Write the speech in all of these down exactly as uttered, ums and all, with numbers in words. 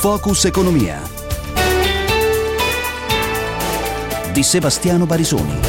Focus Economia di Sebastiano Barisoni.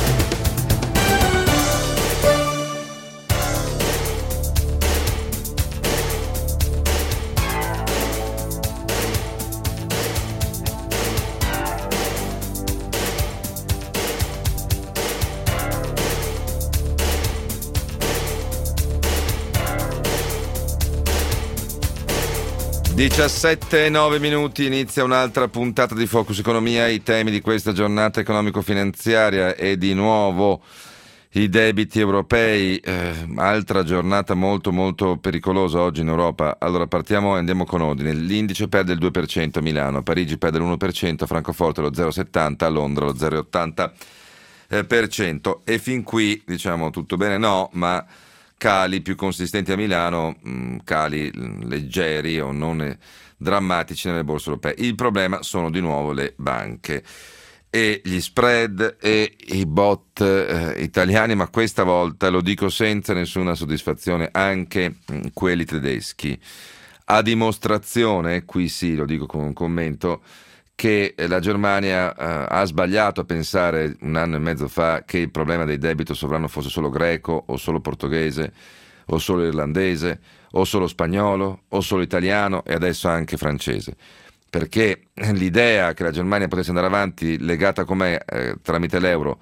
diciassette e nove minuti, inizia un'altra puntata di Focus Economia. I temi di questa giornata economico-finanziaria e di nuovo i debiti europei, eh, altra giornata molto molto pericolosa oggi in Europa. Allora partiamo e andiamo con ordine. L'indice perde il due per cento a Milano, a Parigi perde l'uno per cento, a Francoforte lo zero virgola settanta, a Londra lo zero virgola ottanta per cento. E fin qui diciamo tutto bene, no, ma cali più consistenti a Milano, mh, cali leggeri o non drammatici nelle borse europee. Il problema sono di nuovo le banche e gli spread e i bot eh, italiani, ma questa volta lo dico senza nessuna soddisfazione, anche mh, quelli tedeschi, a dimostrazione, qui sì lo dico con un commento, che la Germania eh, ha sbagliato a pensare un anno e mezzo fa che il problema del debito sovrano fosse solo greco o solo portoghese o solo irlandese o solo spagnolo o solo italiano e adesso anche francese, perché l'idea che la Germania potesse andare avanti legata com'è eh, tramite l'euro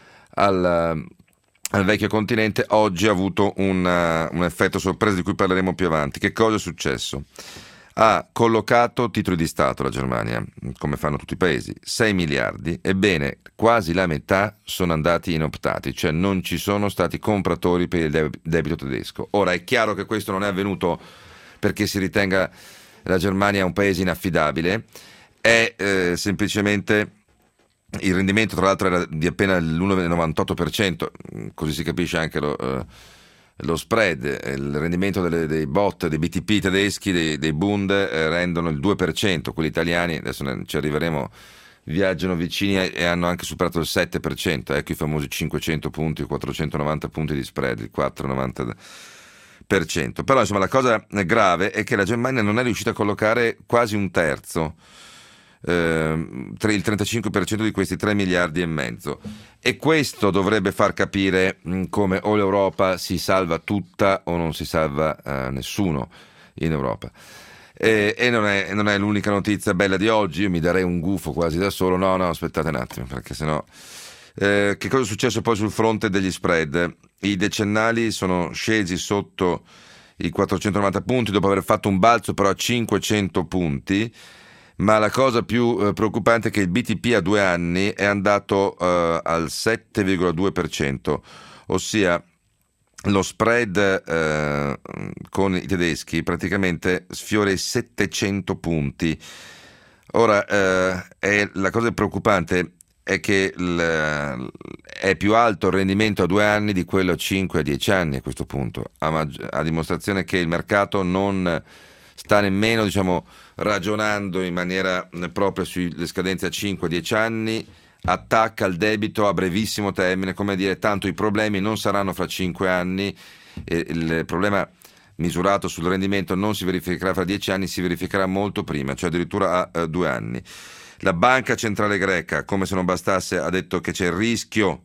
al, al vecchio continente oggi ha avuto un, uh, un effetto sorpresa di cui parleremo più avanti. Che cosa è successo? Ha collocato titoli di Stato la Germania, come fanno tutti i paesi, sei miliardi, ebbene quasi la metà sono andati inoptati, cioè non ci sono stati compratori per il debito tedesco. Ora è chiaro che questo non è avvenuto perché si ritenga la Germania un paese inaffidabile, è eh, semplicemente il rendimento tra l'altro era di appena l'uno virgola novantotto per cento, così si capisce anche lo... Eh, lo spread, il rendimento delle, dei bot, dei B T P tedeschi, dei, dei Bund eh, rendono il due per cento, quelli italiani, adesso ne, ci arriveremo, viaggiano vicini e, e hanno anche superato il sette per cento, ecco i famosi cinquecento punti, quattrocentonovanta punti di spread, il quattro virgola novanta per cento. Però insomma la cosa grave è che la Germania non è riuscita a collocare quasi un terzo, eh, il trentacinque per cento di questi tre miliardi e mezzo. E questo dovrebbe far capire mh, come o l'Europa si salva tutta o non si salva eh, nessuno in Europa. E, e non, è, non è l'unica notizia bella di oggi, io mi darei un gufo quasi da solo, no no aspettate un attimo perché sennò... Eh, che cosa è successo poi sul fronte degli spread? I decennali sono scesi sotto i quattrocentonovanta punti dopo aver fatto un balzo però a cinquecento punti. Ma la cosa più eh, preoccupante è che il B T P a due anni è andato eh, al sette virgola due per cento, ossia lo spread eh, con i tedeschi praticamente sfiora i settecento punti. Ora, eh, è, la cosa preoccupante è che il, è più alto il rendimento a due anni di quello a cinque a dieci anni a questo punto, a, mag- a dimostrazione che il mercato non sta nemmeno, diciamo, ragionando in maniera propria sulle scadenze a cinque a dieci anni, attacca il debito a brevissimo termine, come dire, tanto i problemi non saranno fra cinque anni, eh, il problema misurato sul rendimento non si verificherà fra dieci anni, si verificherà molto prima, cioè addirittura a eh, due anni. La Banca Centrale Greca, come se non bastasse, ha detto che c'è il rischio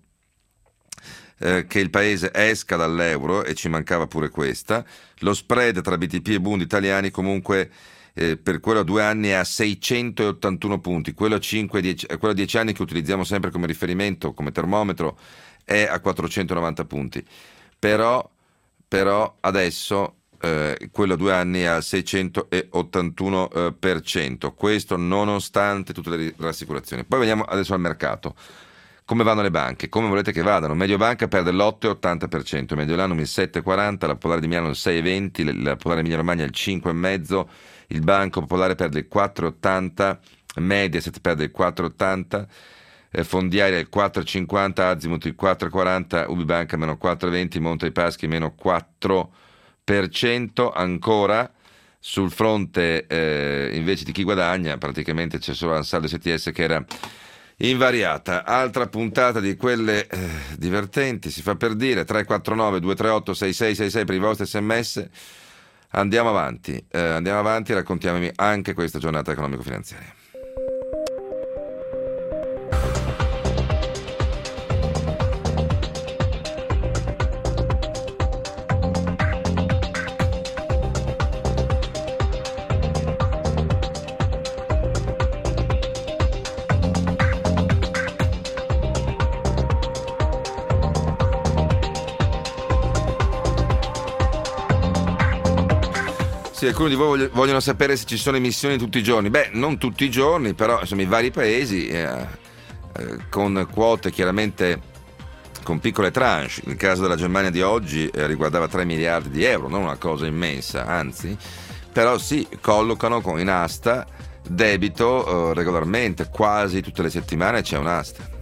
Eh, che il paese esca dall'euro e ci mancava pure questa. Lo spread tra B T P e Bund italiani comunque eh, per quello a due anni è a seicentottantuno punti, quello a cinque, dieci, quello a dieci anni che utilizziamo sempre come riferimento, come termometro, è a quattrocentonovanta punti. Però, però adesso eh, quello a due anni è al seicentottantuno per cento, questo nonostante tutte le rassicurazioni. Poi veniamo adesso al mercato. Come vanno le banche? Come volete che vadano? Mediobanca perde l'otto virgola ottanta per cento, Mediolanum il sette virgola quaranta per cento, la Popolare di Milano il sei virgola venti per cento, la Popolare Emilia Romagna il cinque virgola cinque per cento, il Banco Popolare perde il quattro virgola ottanta per cento, Mediaset perde il quattro virgola ottanta per cento, eh, Fondiaria il quattro virgola cinquanta per cento, Azimut il quattro virgola quaranta per cento, Ubibanca meno quattro virgola venti per cento, Monte dei Paschi meno quattro per cento. Ancora sul fronte eh, invece di chi guadagna, praticamente c'è solo Ansaldo S T S che era invariata. Altra puntata di quelle eh, divertenti, si fa per dire. Tre quattro nove due tre otto sei sei sei sei per i vostri sms. Andiamo avanti, eh, andiamo avanti e raccontiamomi anche questa giornata economico-finanziaria. Sì, alcuni di voi vogliono sapere se ci sono emissioni tutti i giorni. Beh, non tutti i giorni, però insomma i vari paesi eh, eh, con quote chiaramente con piccole tranche. Il caso della Germania di oggi eh, riguardava tre miliardi di euro, non una cosa immensa, anzi, però sì, collocano in asta debito eh, regolarmente, quasi tutte le settimane c'è un'asta.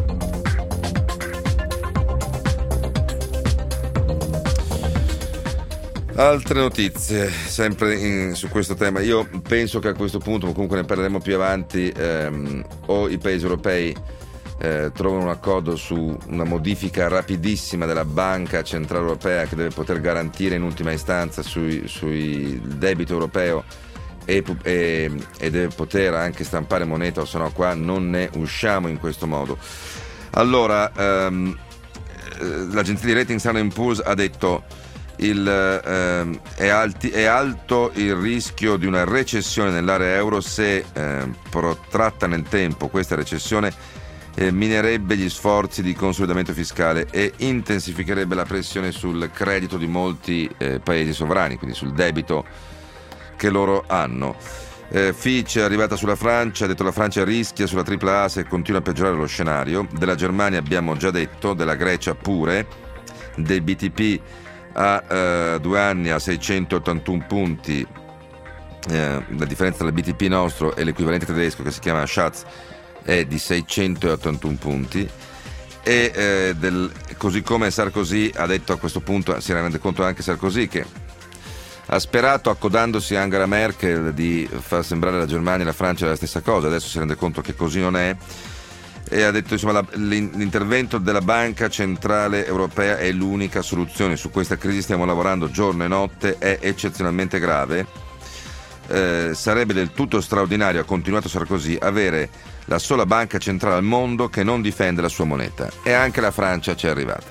Altre notizie, sempre in, su questo tema. Io penso che a questo punto, comunque ne parleremo più avanti, ehm, o i paesi europei eh, trovano un accordo su una modifica rapidissima della Banca Centrale Europea che deve poter garantire in ultima istanza sui, sui debito europeo e, e, e deve poter anche stampare moneta, o se no qua non ne usciamo in questo modo. Allora, ehm, l'agenzia di rating Standard and Poor's ha detto Il, ehm, è, alti, è alto il rischio di una recessione nell'area euro se eh, protratta nel tempo. Questa recessione eh, minerebbe gli sforzi di consolidamento fiscale e intensificherebbe la pressione sul credito di molti eh, paesi sovrani, quindi sul debito che loro hanno. eh, Fitch è arrivata sulla Francia, ha detto la Francia rischia sulla tripla A se continua a peggiorare lo scenario. Della Germania abbiamo già detto, della Grecia pure, del B T P a eh, due anni a seicentottantuno punti, eh, la differenza tra il B T P nostro e l'equivalente tedesco che si chiama Schatz è di seicentottantuno punti, e eh, del, così come Sarkozy ha detto, a questo punto si rende conto anche Sarkozy che ha sperato, accodandosi a Angela Merkel, di far sembrare la Germania e la Francia la stessa cosa. Adesso si rende conto che così non è, e ha detto insomma la, l'intervento della Banca Centrale Europea è l'unica soluzione. Su questa crisi stiamo lavorando giorno e notte, è eccezionalmente grave. Eh, sarebbe del tutto straordinario, ha continuato Sarkozy, avere la sola banca centrale al mondo che non difende la sua moneta, e anche la Francia ci è arrivata.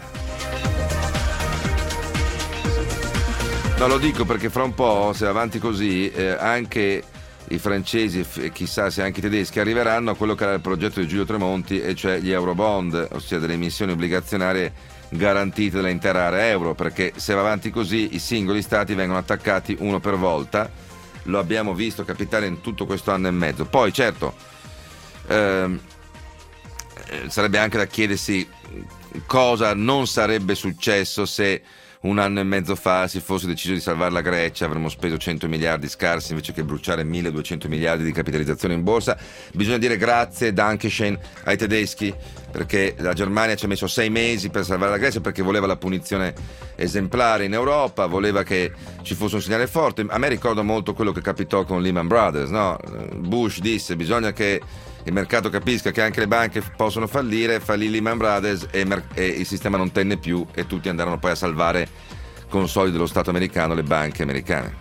No, lo dico perché fra un po', se avanti così, eh, anche i francesi e chissà se anche i tedeschi arriveranno a quello che era il progetto di Giulio Tremonti, e cioè gli eurobond, ossia delle emissioni obbligazionarie garantite dall'intera area euro, perché se va avanti così i singoli stati vengono attaccati uno per volta. Lo abbiamo visto capitare in tutto questo anno e mezzo. Poi certo ehm, sarebbe anche da chiedersi cosa non sarebbe successo se un anno e mezzo fa si fosse deciso di salvare la Grecia. Avremmo speso cento miliardi scarsi invece che bruciare milleduecento miliardi di capitalizzazione in borsa. Bisogna dire grazie, Dankeschön, ai tedeschi, perché la Germania ci ha messo sei mesi per salvare la Grecia, perché voleva la punizione esemplare in Europa, voleva che ci fosse un segnale forte. A me ricorda molto quello che capitò con Lehman Brothers, no? Bush disse bisogna che il mercato capisca che anche le banche possono fallire, fallì Lehman Brothers e, mer- e il sistema non tenne più, e tutti andarono poi a salvare con soldi dello Stato americano le banche americane.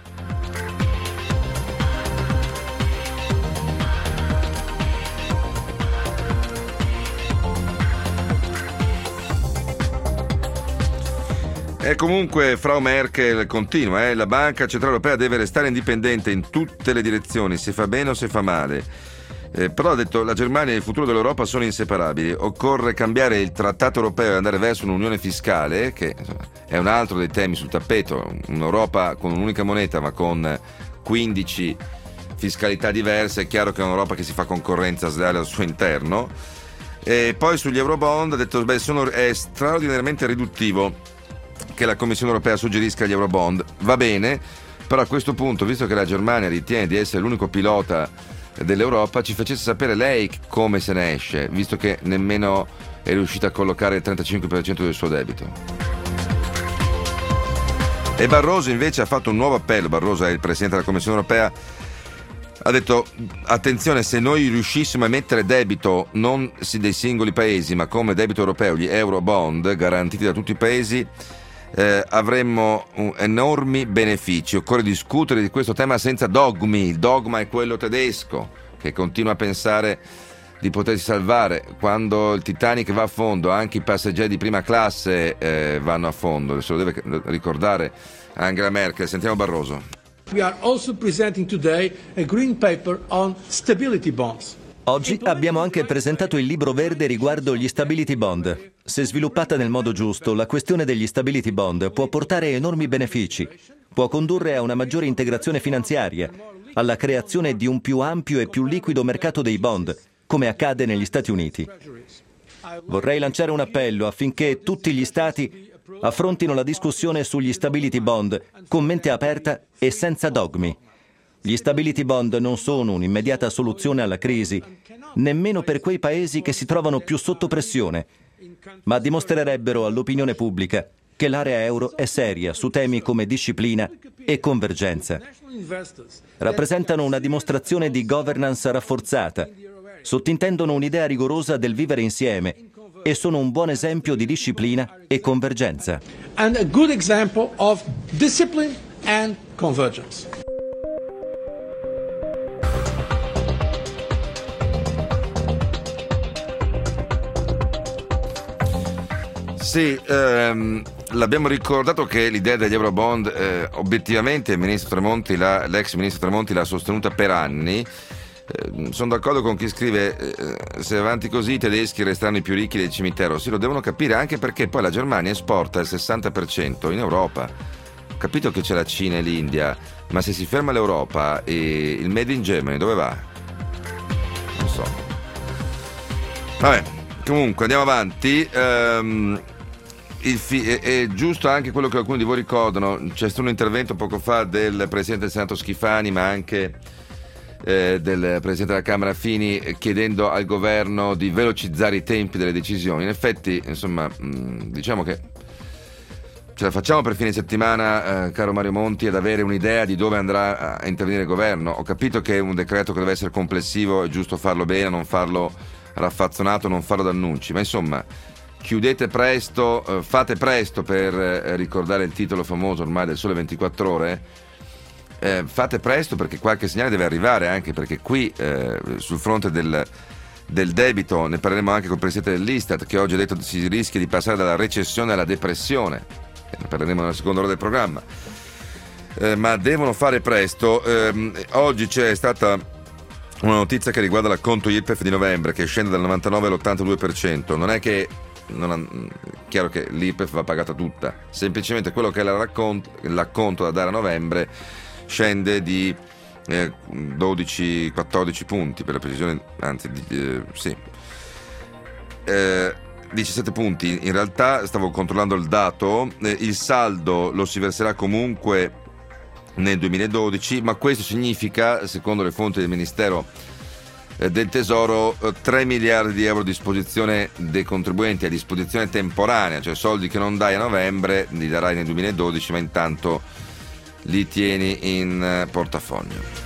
E comunque Frau Merkel continua, eh? La Banca Centrale Europea deve restare indipendente in tutte le direzioni, se fa bene o se fa male. Eh, però ha detto la Germania e il futuro dell'Europa sono inseparabili, occorre cambiare il trattato europeo e andare verso un'unione fiscale, che insomma, è un altro dei temi sul tappeto. Un'Europa con un'unica moneta ma con quindici fiscalità diverse, è chiaro che è un'Europa che si fa concorrenza sleale al suo interno. E poi sugli eurobond ha detto beh, sono, è straordinariamente riduttivo che la Commissione europea suggerisca gli eurobond, va bene, però a questo punto, visto che la Germania ritiene di essere l'unico pilota dell'Europa, ci facesse sapere lei come se ne esce, visto che nemmeno è riuscita a collocare il trentacinque per cento del suo debito. E Barroso invece ha fatto un nuovo appello. Barroso è il presidente della Commissione europea, ha detto attenzione, se noi riuscissimo a emettere debito non dei singoli paesi ma come debito europeo, gli euro bond garantiti da tutti i paesi, eh, avremmo un, enormi benefici. Occorre discutere di questo tema senza dogmi. Il dogma è quello tedesco, che continua a pensare di potersi salvare. Quando il Titanic va a fondo, anche i passeggeri di prima classe eh, vanno a fondo. Se lo deve ricordare Angela Merkel. Sentiamo Barroso. We are also presenting today a green paper on stability bonds. Oggi abbiamo anche presentato il libro verde riguardo gli stability bond. Se sviluppata nel modo giusto, la questione degli stability bond può portare enormi benefici. Può condurre a una maggiore integrazione finanziaria, alla creazione di un più ampio e più liquido mercato dei bond, come accade negli Stati Uniti. Vorrei lanciare un appello affinché tutti gli Stati affrontino la discussione sugli stability bond con mente aperta e senza dogmi. Gli stability bond non sono un'immediata soluzione alla crisi, nemmeno per quei paesi che si trovano più sotto pressione, ma dimostrerebbero all'opinione pubblica che l'area euro è seria su temi come disciplina e convergenza. Rappresentano una dimostrazione di governance rafforzata, sottintendono un'idea rigorosa del vivere insieme e sono un buon esempio di disciplina e convergenza. And a good example of discipline and convergence. Sì, ehm, l'abbiamo ricordato che l'idea degli Eurobond eh, obiettivamente il ministro Tremonti l'ha, l'ex ministro Tremonti l'ha sostenuta per anni. Eh, sono d'accordo con chi scrive eh, se avanti così i tedeschi resteranno i più ricchi del cimitero. Sì, lo devono capire, anche perché poi la Germania esporta il sessanta per cento in Europa. Ho capito che c'è la Cina e l'India, ma se si ferma l'Europa, e il Made in Germany dove va? Non so. Vabbè, comunque andiamo avanti. Um, Il fi- è, è giusto anche quello che alcuni di voi ricordano. C'è stato un intervento poco fa del Presidente del Senato Schifani, ma anche eh, del Presidente della Camera Fini, chiedendo al governo di velocizzare i tempi delle decisioni. In effetti, insomma, mh, diciamo che ce la facciamo per fine settimana, eh, caro Mario Monti, ad avere un'idea di dove andrà a intervenire il governo. Ho capito che è un decreto che deve essere complessivo, è giusto farlo bene, non farlo raffazzonato, non farlo d'annunci, ma insomma chiudete presto, eh, fate presto per eh, ricordare il titolo famoso ormai del Sole ventiquattro Ore, eh, fate presto perché qualche segnale deve arrivare, anche perché qui eh, sul fronte del, del debito ne parleremo anche col Presidente dell'Istat, che oggi ha detto che si rischia di passare dalla recessione alla depressione, e ne parleremo nella seconda ora del programma, eh, ma devono fare presto. Eh, oggi c'è stata una notizia che riguarda l'acconto I R P E F di novembre, che scende dal novantanove all'ottantadue per cento. Non è che non ha, chiaro che l'I R P E F va pagata tutta, semplicemente quello che è la racconto, l'acconto da dare a novembre scende di eh, dodici quattordici punti per la precisione, anzi eh, sì eh, diciassette punti. In realtà stavo controllando il dato, eh, il saldo lo si verserà comunque nel duemiladodici, ma questo significa, secondo le fonti del Ministero del Tesoro, tre miliardi di euro a disposizione dei contribuenti, a disposizione temporanea, cioè soldi che non dai a novembre li darai nel duemiladodici, ma intanto li tieni in portafoglio.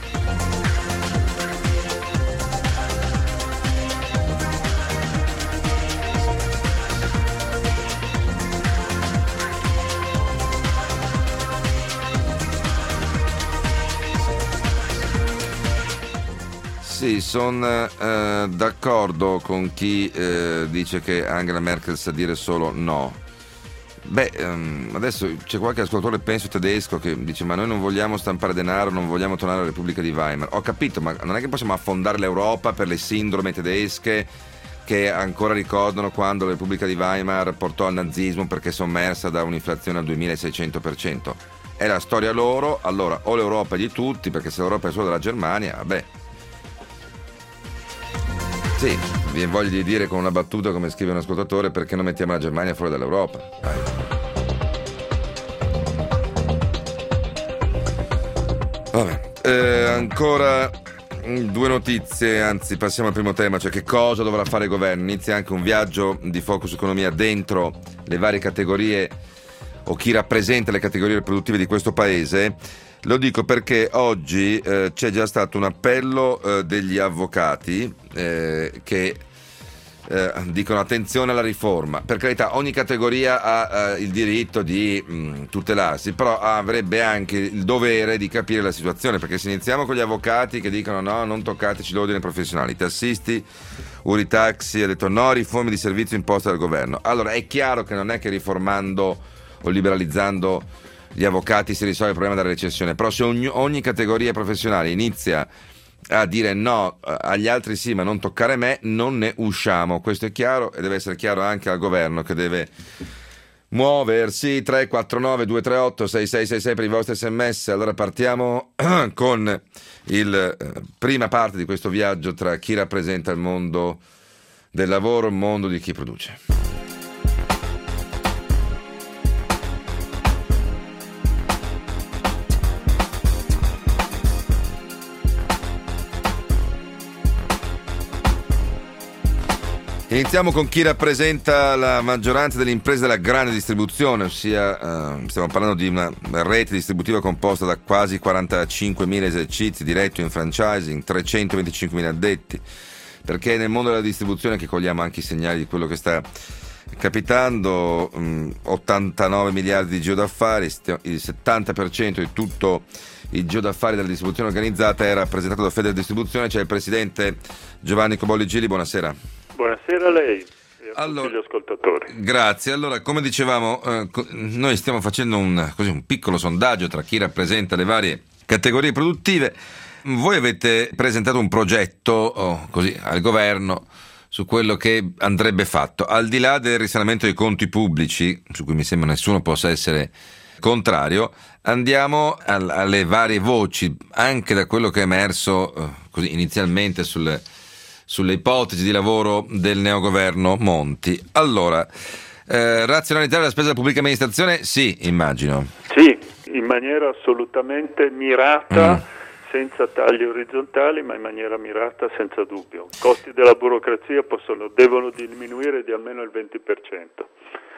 Sì, sono eh, d'accordo con chi eh, dice che Angela Merkel sa dire solo no. Beh, ehm, adesso c'è qualche ascoltatore, penso tedesco, che dice ma noi non vogliamo stampare denaro, non vogliamo tornare alla Repubblica di Weimar. Ho capito, ma non è che possiamo affondare l'Europa per le sindrome tedesche che ancora ricordano quando la Repubblica di Weimar portò al nazismo perché sommersa da un'inflazione al duemilaseicento per cento. È la storia loro, allora o l'Europa è di tutti, perché se l'Europa è solo della Germania, vabbè. Sì, vi voglio di dire con una battuta, come scrive un ascoltatore, perché non mettiamo la Germania fuori dall'Europa? Dai. Vabbè, eh, ancora due notizie, anzi passiamo al primo tema, cioè che cosa dovrà fare il governo. Inizia anche un viaggio di Focus Economia dentro le varie categorie o chi rappresenta le categorie produttive di questo paese. Lo dico perché oggi eh, c'è già stato un appello eh, degli avvocati eh, che eh, dicono attenzione alla riforma. Per carità, ogni categoria ha eh, il diritto di mh, tutelarsi, però avrebbe anche il dovere di capire la situazione, perché se iniziamo con gli avvocati che dicono no, non toccateci l'ordine professionale, i tassisti, Uritaxi ha detto no, riforme di servizio imposte dal governo. Allora è chiaro che non è che riformando o liberalizzando gli avvocati si risolve il problema della recessione, però se ogni, ogni categoria professionale inizia a dire no, agli altri sì, ma non toccare me, non ne usciamo. Questo è chiaro e deve essere chiaro anche al governo, che deve muoversi. Tre quattro nove due tre otto sei sei sei sei per i vostri sms. Allora partiamo con il eh, prima parte di questo viaggio tra chi rappresenta il mondo del lavoro e il mondo di chi produce. Iniziamo con chi rappresenta la maggioranza delle imprese della grande distribuzione, ossia eh, stiamo parlando di una rete distributiva composta da quasi quarantacinquemila esercizi diretti o in franchising, trecentoventicinquemila addetti, perché è nel mondo della distribuzione che cogliamo anche i segnali di quello che sta capitando. mh, ottantanove miliardi di giro d'affari, il settanta per cento di tutto il giro d'affari della distribuzione organizzata è rappresentato da Feder Distribuzione. C'è il presidente Giovanni Cobolli Gili, buonasera. Buonasera a lei e a allora, tutti gli ascoltatori. Grazie. Allora, come dicevamo, eh, noi stiamo facendo un, così, un piccolo sondaggio tra chi rappresenta le varie categorie produttive. Voi avete presentato un progetto oh, così, al governo su quello che andrebbe fatto, al di là del risanamento dei conti pubblici, su cui mi sembra nessuno possa essere contrario. Andiamo al, alle varie voci, anche da quello che è emerso eh, così inizialmente sulle sulle ipotesi di lavoro del neogoverno Monti. Allora, eh, razionalizzare la spesa della pubblica amministrazione? Sì, immagino. Sì, in maniera assolutamente mirata, mm. senza tagli orizzontali, ma in maniera mirata senza dubbio. I costi della burocrazia possono, devono diminuire di almeno il venti per cento.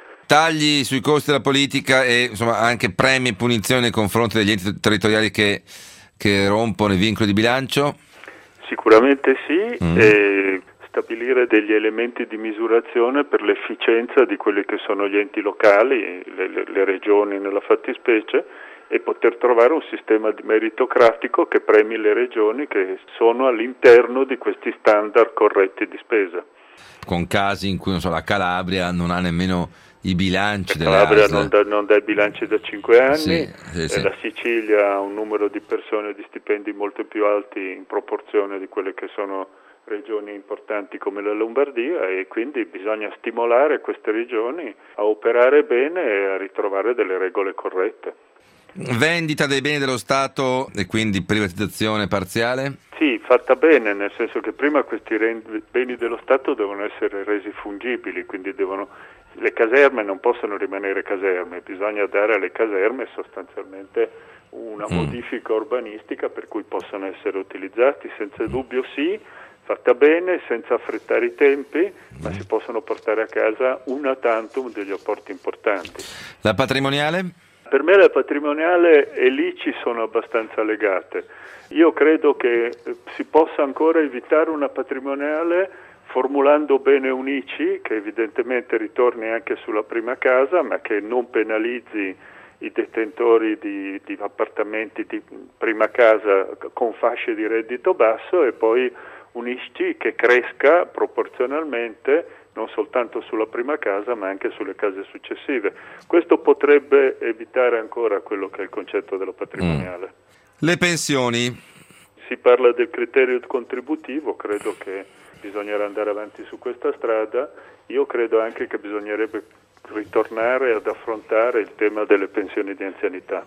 Tagli sui costi della politica e insomma anche premi e punizioni nei confronti degli enti territoriali che, che rompono i vincoli di bilancio? Sicuramente sì, mm. e stabilire degli elementi di misurazione per l'efficienza di quelli che sono gli enti locali, le, le, le regioni nella fattispecie, e poter trovare un sistema di meritocratico che premi le regioni che sono all'interno di questi standard corretti di spesa. Con casi in cui non so, la Calabria non ha nemmeno i bilanci la delle Calabria A S L. non dà, non dà i bilanci da cinque anni, sì, sì, sì. La Sicilia ha un numero di persone di stipendi molto più alti in proporzione di quelle che sono regioni importanti come la Lombardia, e quindi bisogna stimolare queste regioni a operare bene e a ritrovare delle regole corrette. Vendita dei beni dello Stato e quindi privatizzazione parziale? Sì, fatta bene, nel senso che prima questi beni dello Stato devono essere resi fungibili, quindi devono, le caserme non possono rimanere caserme, bisogna dare alle caserme sostanzialmente una mm. modifica urbanistica per cui possano essere utilizzati, senza dubbio sì, fatta bene, senza affrettare i tempi, ma si possono portare a casa una tantum degli apporti importanti. La patrimoniale? Per me la patrimoniale e l'I C I sono abbastanza legate. Io credo che si possa ancora evitare una patrimoniale formulando bene un I C I che evidentemente ritorni anche sulla prima casa, ma che non penalizzi i detentori di, di appartamenti di prima casa con fasce di reddito basso, e poi un I C I che cresca proporzionalmente non soltanto sulla prima casa ma anche sulle case successive. Questo potrebbe evitare ancora quello che è il concetto della patrimoniale. Mm. Le pensioni? Si parla del criterio contributivo, credo che bisognerà andare avanti su questa strada. Io credo anche che bisognerebbe ritornare ad affrontare il tema delle pensioni di anzianità.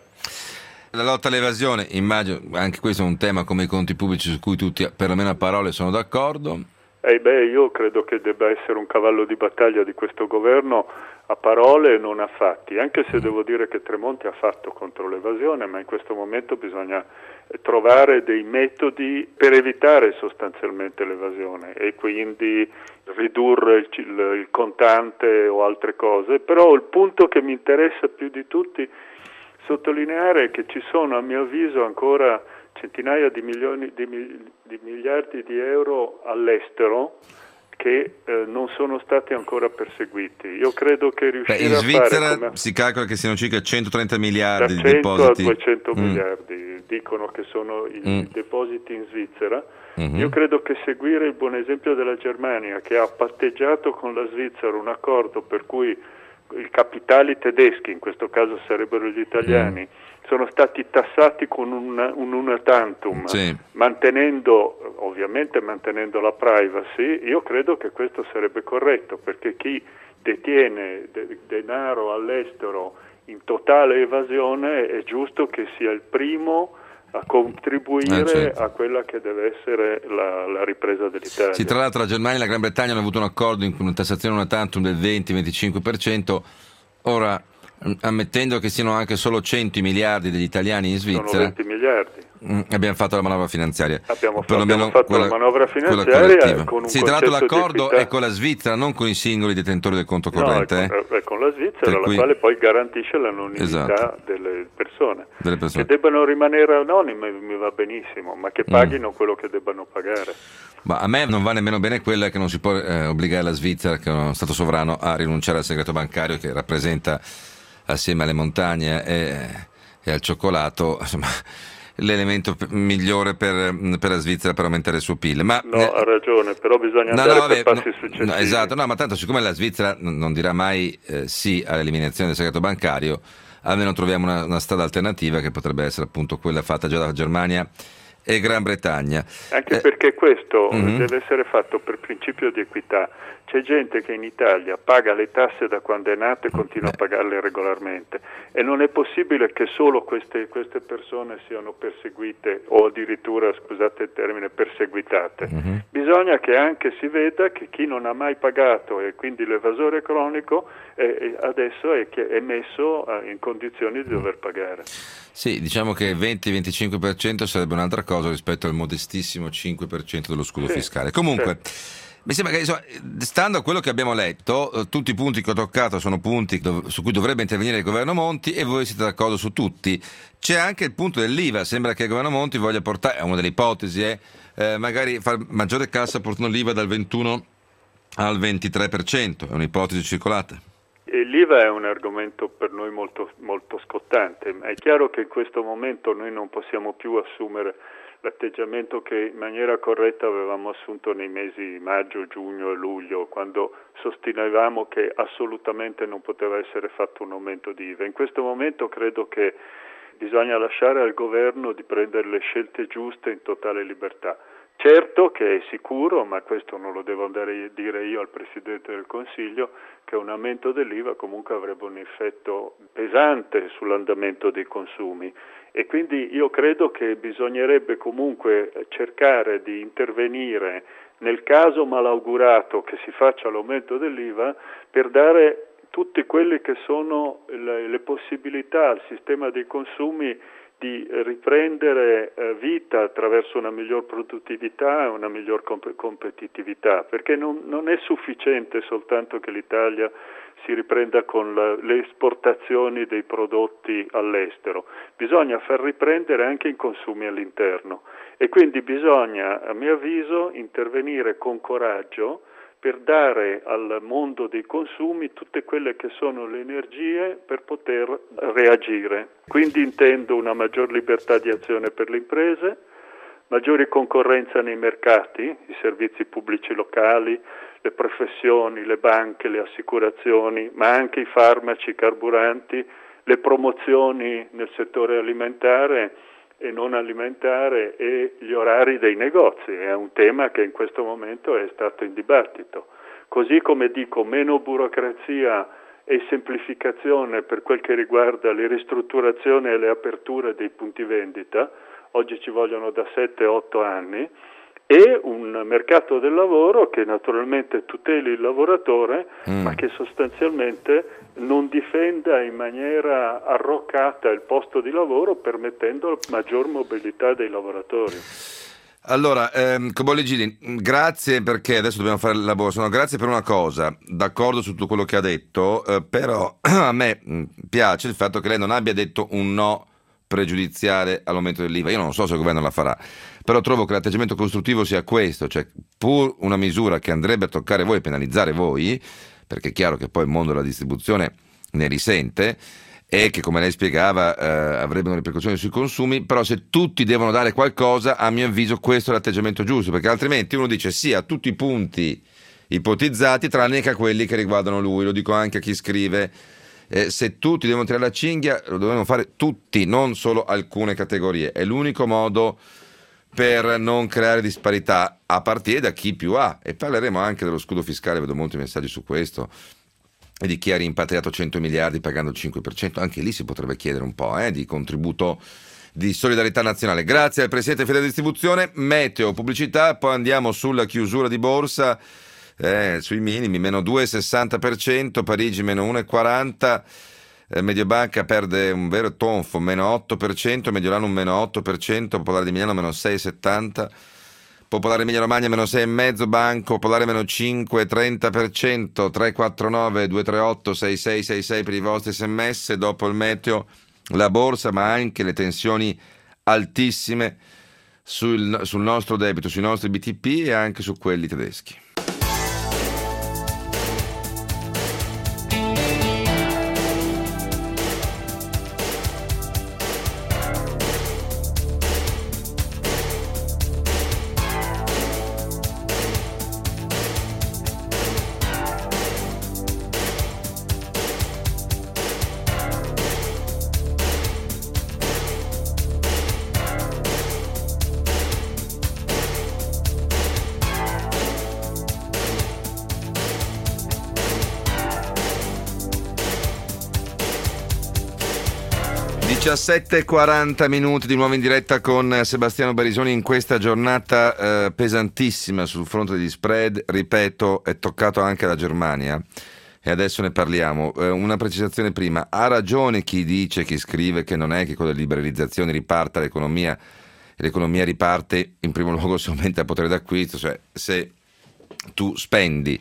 La lotta all'evasione, immagino, anche questo è un tema come i conti pubblici su cui tutti, perlomeno a parole, sono d'accordo. Eh beh, io credo che debba essere un cavallo di battaglia di questo governo a parole e non a fatti, anche se devo dire che Tremonti ha fatto contro l'evasione, ma in questo momento bisogna trovare dei metodi per evitare sostanzialmente l'evasione e quindi ridurre il, il, il contante o altre cose. Però il punto che mi interessa più di tutti sottolineare è che ci sono, a mio avviso, ancora centinaia di milioni di, di miliardi di euro all'estero che eh, non sono stati ancora perseguiti. Io credo che riuscire Beh, in a Svizzera fare come... si calcola che siano circa centotrenta miliardi da di cento depositi. a duecento mm. miliardi dicono che sono i Mm. depositi in Svizzera. Mm-hmm. Io credo che seguire il buon esempio della Germania, che ha patteggiato con la Svizzera un accordo per cui i capitali tedeschi, in questo caso sarebbero gli italiani, mm. sono stati tassati con un, un una tantum, sì. mantenendo, ovviamente mantenendo la privacy. Io credo che questo sarebbe corretto, perché chi detiene de- denaro all'estero in totale evasione è giusto che sia il primo a contribuire eh, certo. a quella che deve essere la, la ripresa dell'Italia. Sì, tra l'altro la Germania e la Gran Bretagna hanno avuto un accordo in una tassazione una tantum del venti venticinque per cento. Ora, ammettendo che siano anche solo cento i miliardi degli italiani in Svizzera, sono venti miliardi. mh, abbiamo fatto la manovra finanziaria. Abbiamo, fa- Perlomeno abbiamo fatto quella, la manovra quella finanziaria collettiva. con un Sì, tra l'altro concetto l'accordo di equità. è con la Svizzera, non con i singoli detentori del conto No, corrente. è con, eh. è con la Svizzera, Per la cui- quale poi garantisce l'anonimità Esatto. delle persone. Delle persone. Che debbano rimanere anonime mi va benissimo, ma che paghino Mm. quello che debbano pagare. Ma a me non va nemmeno bene quella che non si può eh, obbligare la Svizzera, che è uno Stato sovrano, a rinunciare al segreto bancario che rappresenta, assieme alle montagne e, e al cioccolato, insomma, l'elemento p- migliore per, per la Svizzera per aumentare il suo P I L. Ma, No, eh, ha ragione, però bisogna no, andare no, per vabbè, passi no, successivi. no, esatto, no, ma tanto siccome la Svizzera n- non dirà mai eh, sì all'eliminazione del segreto bancario, almeno troviamo una, una strada alternativa che potrebbe essere appunto quella fatta già da Germania e Gran Bretagna. Anche Eh, perché questo mhm. deve essere fatto per principio di equità. C'è gente che in Italia paga le tasse da quando è nata e continua a pagarle regolarmente, e non è possibile che solo queste, queste persone siano perseguite o addirittura, scusate il termine, perseguitate. Mhm. Bisogna che anche si veda che chi non ha mai pagato e quindi l'evasore cronico eh, adesso è, che- è messo eh, in condizioni di dover pagare. Sì, diciamo che venti venticinque per cento sarebbe un'altra cosa rispetto al modestissimo cinque per cento dello scudo Sì, fiscale. Comunque, mi sembra che insomma, stando a quello che abbiamo letto, eh, tutti i punti che ho toccato sono punti dov- su cui dovrebbe intervenire il governo Monti e voi siete d'accordo su tutti. C'è anche il punto dell'I V A, sembra che il governo Monti voglia portare, è una delle ipotesi, eh, eh, magari far maggiore cassa portando l'I V A dal ventuno al ventitré per cento, è un'ipotesi circolata. E l'I V A è un argomento per noi molto, molto scottante. È chiaro che in questo momento noi non possiamo più assumere l'atteggiamento che in maniera corretta avevamo assunto nei mesi maggio, giugno e luglio, quando sostenevamo che assolutamente non poteva essere fatto un aumento di I V A. In questo momento credo che bisogna lasciare al governo di prendere le scelte giuste in totale libertà. Certo che è sicuro, ma questo non lo devo andare a dire io al Presidente del Consiglio, che un aumento dell'I V A comunque avrebbe un effetto pesante sull'andamento dei consumi, e quindi io credo che bisognerebbe comunque cercare di intervenire nel caso malaugurato che si faccia l'aumento dell'I V A per dare tutte quelle che sono le, le possibilità al sistema dei consumi di riprendere eh, vita attraverso una miglior produttività e una miglior comp- competitività, perché non, non è sufficiente soltanto che l'Italia si riprenda con la, le esportazioni dei prodotti all'estero, bisogna far riprendere anche i consumi all'interno, e quindi bisogna, a mio avviso, intervenire con coraggio per dare al mondo dei consumi tutte quelle che sono le energie per poter reagire. Quindi intendo una maggior libertà di azione per le imprese, maggiore concorrenza nei mercati, i servizi pubblici locali, le professioni, le banche, le assicurazioni, ma anche i farmaci, i carburanti, le promozioni nel settore alimentare e non alimentare e gli orari dei negozi. È un tema che in questo momento è stato in dibattito. Così come dico meno burocrazia e semplificazione per quel che riguarda le ristrutturazioni e le aperture dei punti vendita, oggi ci vogliono da sette otto anni, e un mercato del lavoro che naturalmente tuteli il lavoratore, mm. ma che sostanzialmente non difenda in maniera arroccata il posto di lavoro, permettendo maggior mobilità dei lavoratori. Allora, ehm, Cobolli-Gili, grazie, perché adesso dobbiamo fare il lavoro. Sono grazie per una cosa, d'accordo su tutto quello che ha detto, eh, però a me mh, piace il fatto che lei non abbia detto un no pregiudiziale all'aumento dell'I V A. Io non so se il governo la farà, però trovo che l'atteggiamento costruttivo sia questo, cioè pur una misura che andrebbe a toccare voi, penalizzare voi, perché è chiaro che poi il mondo della distribuzione ne risente e che, come lei spiegava, eh, avrebbero ripercussioni sui consumi, però se tutti devono dare qualcosa, a mio avviso questo è l'atteggiamento giusto, perché altrimenti uno dice sì a tutti i punti ipotizzati tranne che a quelli che riguardano lui. Lo dico anche a chi scrive, eh, se tutti devono tirare la cinghia lo devono fare tutti, non solo alcune categorie, è l'unico modo per non creare disparità a partire da chi più ha. E parleremo anche dello scudo fiscale, vedo molti messaggi su questo, e di chi ha rimpatriato cento miliardi pagando il cinque per cento, anche lì si potrebbe chiedere un po' eh, di contributo di solidarietà nazionale. Grazie al Presidente Fede Distribuzione. Meteo, pubblicità, poi andiamo sulla chiusura di borsa, eh, sui minimi, meno due virgola sessanta per cento, Parigi meno uno virgola quaranta per cento, eh, Mediobanca perde un vero tonfo, meno otto per cento, Mediolano un meno otto per cento, Popolare di Milano meno sei virgola settanta per cento, Popolare Emilia Romagna meno sei virgola cinque per cento, Banco Popolare meno cinque virgola trenta per cento, tre quattro nove due tre otto sei sei sei sei per i vostri sms. Dopo il meteo, la borsa, ma anche le tensioni altissime sul, sul nostro debito, sui nostri B T P e anche su quelli tedeschi. diciassette e quaranta minuti di nuovo in diretta con Sebastiano Barisoni in questa giornata eh, pesantissima sul fronte degli spread. Ripeto, è toccato anche la Germania e adesso ne parliamo. Eh, una precisazione prima: ha ragione chi dice, chi scrive che non è che con le liberalizzazioni riparta l'economia, l'economia riparte in primo luogo se aumenta il potere d'acquisto, cioè se tu spendi.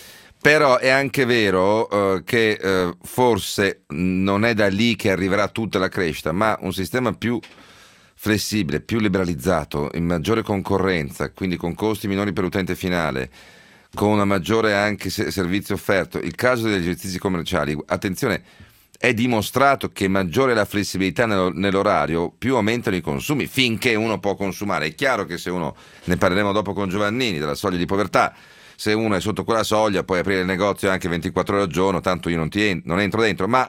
Però è anche vero uh, che uh, forse non è da lì che arriverà tutta la crescita, ma un sistema più flessibile, più liberalizzato, in maggiore concorrenza, quindi con costi minori per l'utente finale, con una maggiore anche se- servizio offerto. Il caso degli esercizi commerciali, attenzione, è dimostrato che maggiore è la flessibilità nello- nell'orario, più aumentano i consumi, finché uno può consumare. È chiaro che se uno, ne parleremo dopo con Giovannini, della soglia di povertà, se uno è sotto quella soglia puoi aprire il negozio anche ventiquattro ore al giorno, tanto io non, ti en- non entro dentro, ma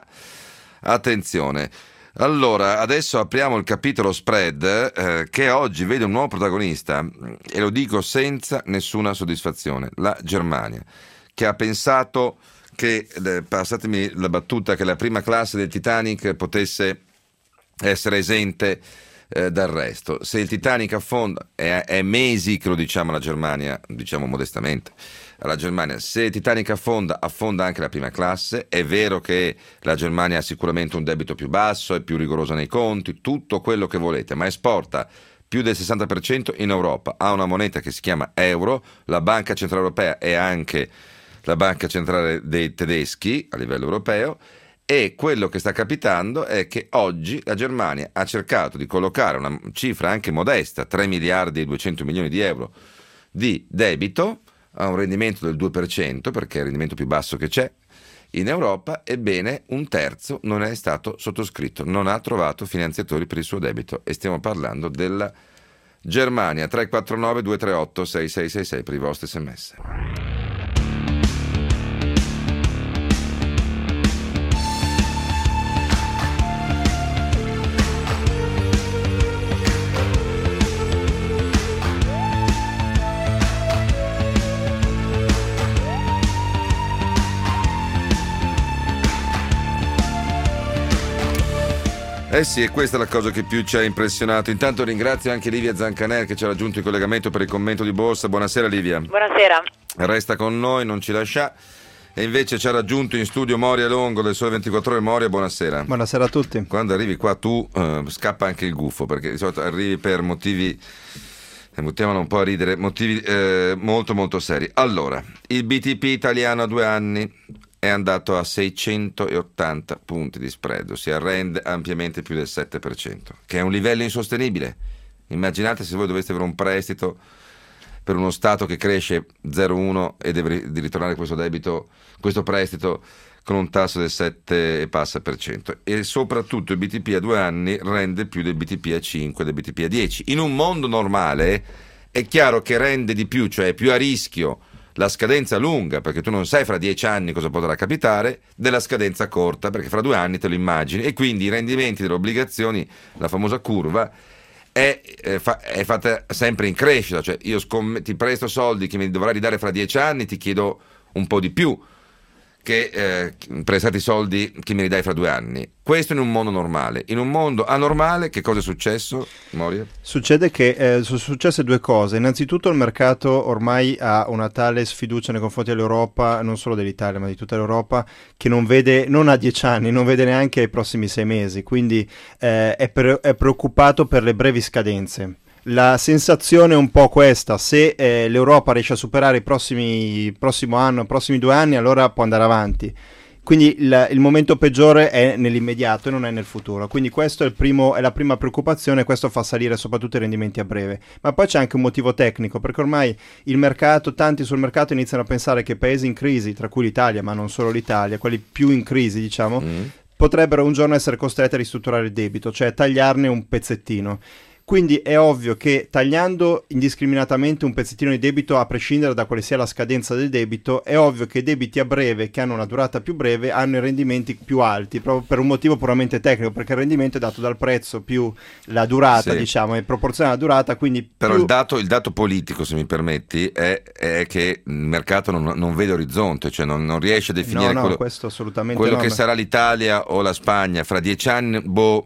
attenzione. Allora, adesso apriamo il capitolo spread eh, che oggi vede un nuovo protagonista, e lo dico senza nessuna soddisfazione, la Germania, che ha pensato che, eh, passatemi la battuta, che la prima classe del Titanic potesse essere esente Eh, dal resto. Se il Titanic affonda, è, è mesi che lo diciamo alla Germania, diciamo modestamente alla Germania, se il Titanic affonda, affonda anche la prima classe. È vero che la Germania ha sicuramente un debito più basso, è più rigorosa nei conti, tutto quello che volete, ma esporta più del sessanta per cento in Europa, ha una moneta che si chiama euro, la Banca Centrale Europea è anche la banca centrale dei tedeschi a livello europeo. E quello che sta capitando è che oggi la Germania ha cercato di collocare una cifra anche modesta, tre miliardi e duecento milioni di euro di debito, a un rendimento del due per cento, perché è il rendimento più basso che c'è in Europa. Ebbene, un terzo non è stato sottoscritto, non ha trovato finanziatori per il suo debito, e stiamo parlando della Germania. Tre quattro nove due tre otto sei sei sei sei per i vostri sms. Eh sì, e questa è la cosa che più ci ha impressionato. Intanto ringrazio anche Livia Zancanel che ci ha raggiunto in collegamento per il commento di borsa. Buonasera Livia. Buonasera. Resta con noi, non ci lascia. E invece ci ha raggiunto in studio Moria Longo del Sole ventiquattro Ore. Moria, buonasera. Buonasera a tutti. Quando arrivi qua tu uh, scappa anche il gufo, perché di solito arrivi per motivi, eh, mettiamolo un po' a ridere, motivi eh, molto molto seri. Allora, il B T P italiano a due anni è andato a seicentottanta punti di spread, ossia rende ampiamente più del sette per cento, che è un livello insostenibile. Immaginate se voi doveste avere un prestito per uno Stato che cresce zero virgola uno e deve di ritornare questo debito, questo prestito con un tasso del sette e passa per cento, e soprattutto il B T P a due anni rende più del B T P a cinque, del B T P a dieci. In un mondo normale è chiaro che rende di più, cioè è più a rischio la scadenza lunga, perché tu non sai fra dieci anni cosa potrà capitare, della scadenza corta, perché fra due anni te lo immagini, e quindi i rendimenti delle obbligazioni, la famosa curva, è, è, fa, è fatta sempre in crescita, cioè io scomm- ti presto soldi che mi dovrai ridare fra dieci anni, ti chiedo un po' di più che eh, prestati soldi che mi ridai fra due anni. Questo in un mondo normale. In un mondo anormale che cosa è successo, Moria? Succede che eh, sono successe due cose. Innanzitutto il mercato ormai ha una tale sfiducia nei confronti dell'Europa, non solo dell'Italia ma di tutta l'Europa, che non vede, non a dieci anni, non vede neanche ai prossimi sei mesi, quindi eh, è, pre- è preoccupato per le brevi scadenze. La sensazione è un po' questa: se eh, l'Europa riesce a superare i prossimi il prossimo anno, i prossimi due anni, allora può andare avanti. Quindi il, il momento peggiore è nell'immediato e non è nel futuro. Quindi questo è, il primo, è la prima preoccupazione, questo fa salire soprattutto i rendimenti a breve. Ma poi c'è anche un motivo tecnico, perché ormai il mercato, tanti sul mercato iniziano a pensare che paesi in crisi, tra cui l'Italia, ma non solo l'Italia, quelli più in crisi diciamo, mm. potrebbero un giorno essere costretti a ristrutturare il debito, cioè tagliarne un pezzettino. Quindi è ovvio che tagliando indiscriminatamente un pezzettino di debito, a prescindere da quale sia la scadenza del debito, è ovvio che i debiti a breve, che hanno una durata più breve, hanno i rendimenti più alti, proprio per un motivo puramente tecnico, perché il rendimento è dato dal prezzo più la durata, sì. diciamo, è proporzionale alla durata, quindi Però più... il, dato, il dato politico, se mi permetti, è, è che il mercato non, non vede orizzonte, cioè non, non riesce a definire no, no, quello, questo assolutamente quello no, che ma... sarà l'Italia o la Spagna fra dieci anni, boh,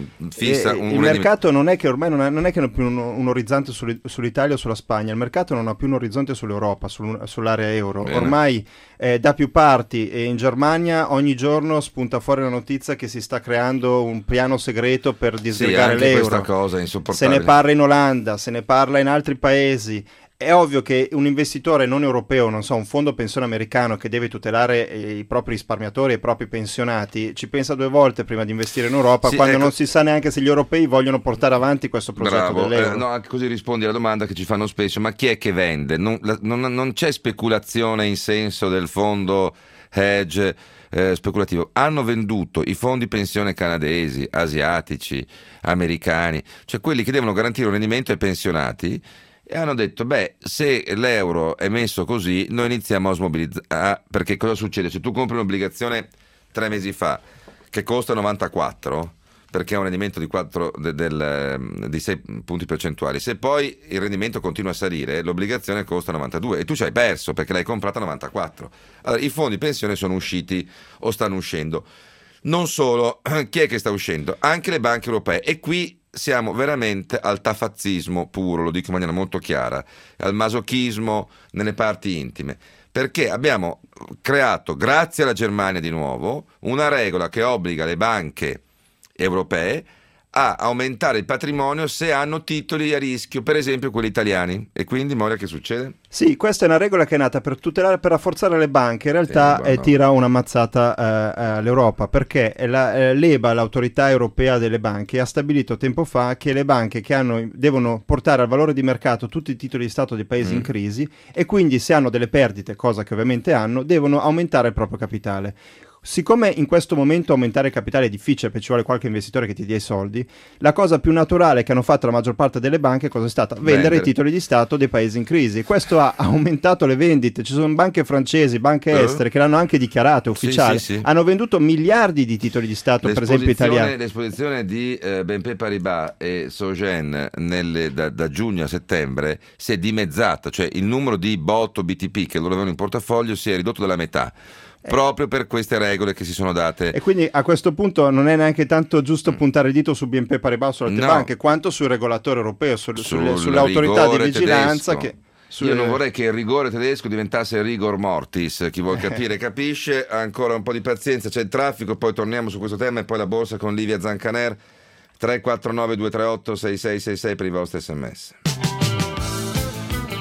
fissa e, un il rendimento. mercato non è che ormai non è, non è che non più un, un orizzonte sul, sull'Italia o sulla Spagna, il mercato non ha più un orizzonte sull'Europa, sul, sull'area euro. Bene. Ormai eh, da più parti, e in Germania ogni giorno spunta fuori la notizia che si sta creando un piano segreto per disgregare sì, l'euro. Questa cosa è insopportabile. Se ne parla in Olanda, se ne parla in altri paesi. È ovvio che un investitore non europeo, non so, un fondo pensione americano che deve tutelare eh, i propri risparmiatori e i propri pensionati, ci pensa due volte prima di investire in Europa, sì, quando ecco, non si sa neanche se gli europei vogliono portare avanti questo progetto bravo, dell'euro. Eh, no, anche così rispondi alla domanda che ci fanno spesso: ma chi è che vende? Non, la, non, non c'è speculazione in senso del fondo hedge eh, speculativo. Hanno venduto i fondi pensione canadesi, asiatici, americani, cioè quelli che devono garantire un rendimento ai pensionati, e hanno detto, beh, se l'euro è messo così, noi iniziamo a smobilizzare. Ah, perché cosa succede? Se tu compri un'obbligazione tre mesi fa che costa novantaquattro, perché ha un rendimento di, quattro, de, del, di sei punti percentuali, se poi il rendimento continua a salire, l'obbligazione costa novantadue e tu ci hai perso perché l'hai comprata a novantaquattro. Allora, i fondi pensione sono usciti o stanno uscendo. Non solo, chi è che sta uscendo? Anche le banche europee. E qui siamo veramente al tafazzismo puro, lo dico in maniera molto chiara, al masochismo nelle parti intime, perché abbiamo creato, grazie alla Germania di nuovo, una regola che obbliga le banche europee a aumentare il patrimonio se hanno titoli a rischio, per esempio quelli italiani. E quindi, Moria, che succede? Sì, questa è una regola che è nata per tutelare, per rafforzare le banche. In realtà sì, eh, no. tira una mazzata eh, all'Europa, perché la, eh, l'E B A, l'autorità europea delle banche, ha stabilito tempo fa che le banche che hanno, devono portare al valore di mercato tutti i titoli di Stato dei paesi mm. in crisi, e quindi se hanno delle perdite, cosa che ovviamente hanno, devono aumentare il proprio capitale. Siccome in questo momento aumentare il capitale è difficile perché ci vuole qualche investitore che ti dia i soldi, la cosa più naturale che hanno fatto la maggior parte delle banche cosa è stata? Vendere, Vendere. i titoli di Stato dei paesi in crisi. Questo ha aumentato le vendite. Ci sono banche francesi, banche uh. estere che l'hanno anche dichiarato ufficiale. Sì, sì, sì. Hanno venduto miliardi di titoli di Stato, per esempio italiani. L'esposizione di eh, B N P Paribas e Sogen nelle, da, da giugno a settembre si è dimezzata, cioè il numero di B O T o B T P che loro avevano in portafoglio si è ridotto della metà. Proprio per queste regole che si sono date. E quindi a questo punto non è neanche tanto giusto puntare il dito su B N P Paribas o sulle altre no. banche, quanto sul regolatore europeo, sul, sulle, sull'autorità di vigilanza che, sulle... Io non vorrei che il rigore tedesco diventasse il rigor mortis. Chi vuol capire capisce, ancora un po' di pazienza, c'è il traffico, poi torniamo su questo tema e poi la borsa con Livia Zancaner. Tre quattro nove due tre otto sei sei sei sei per i vostri sms.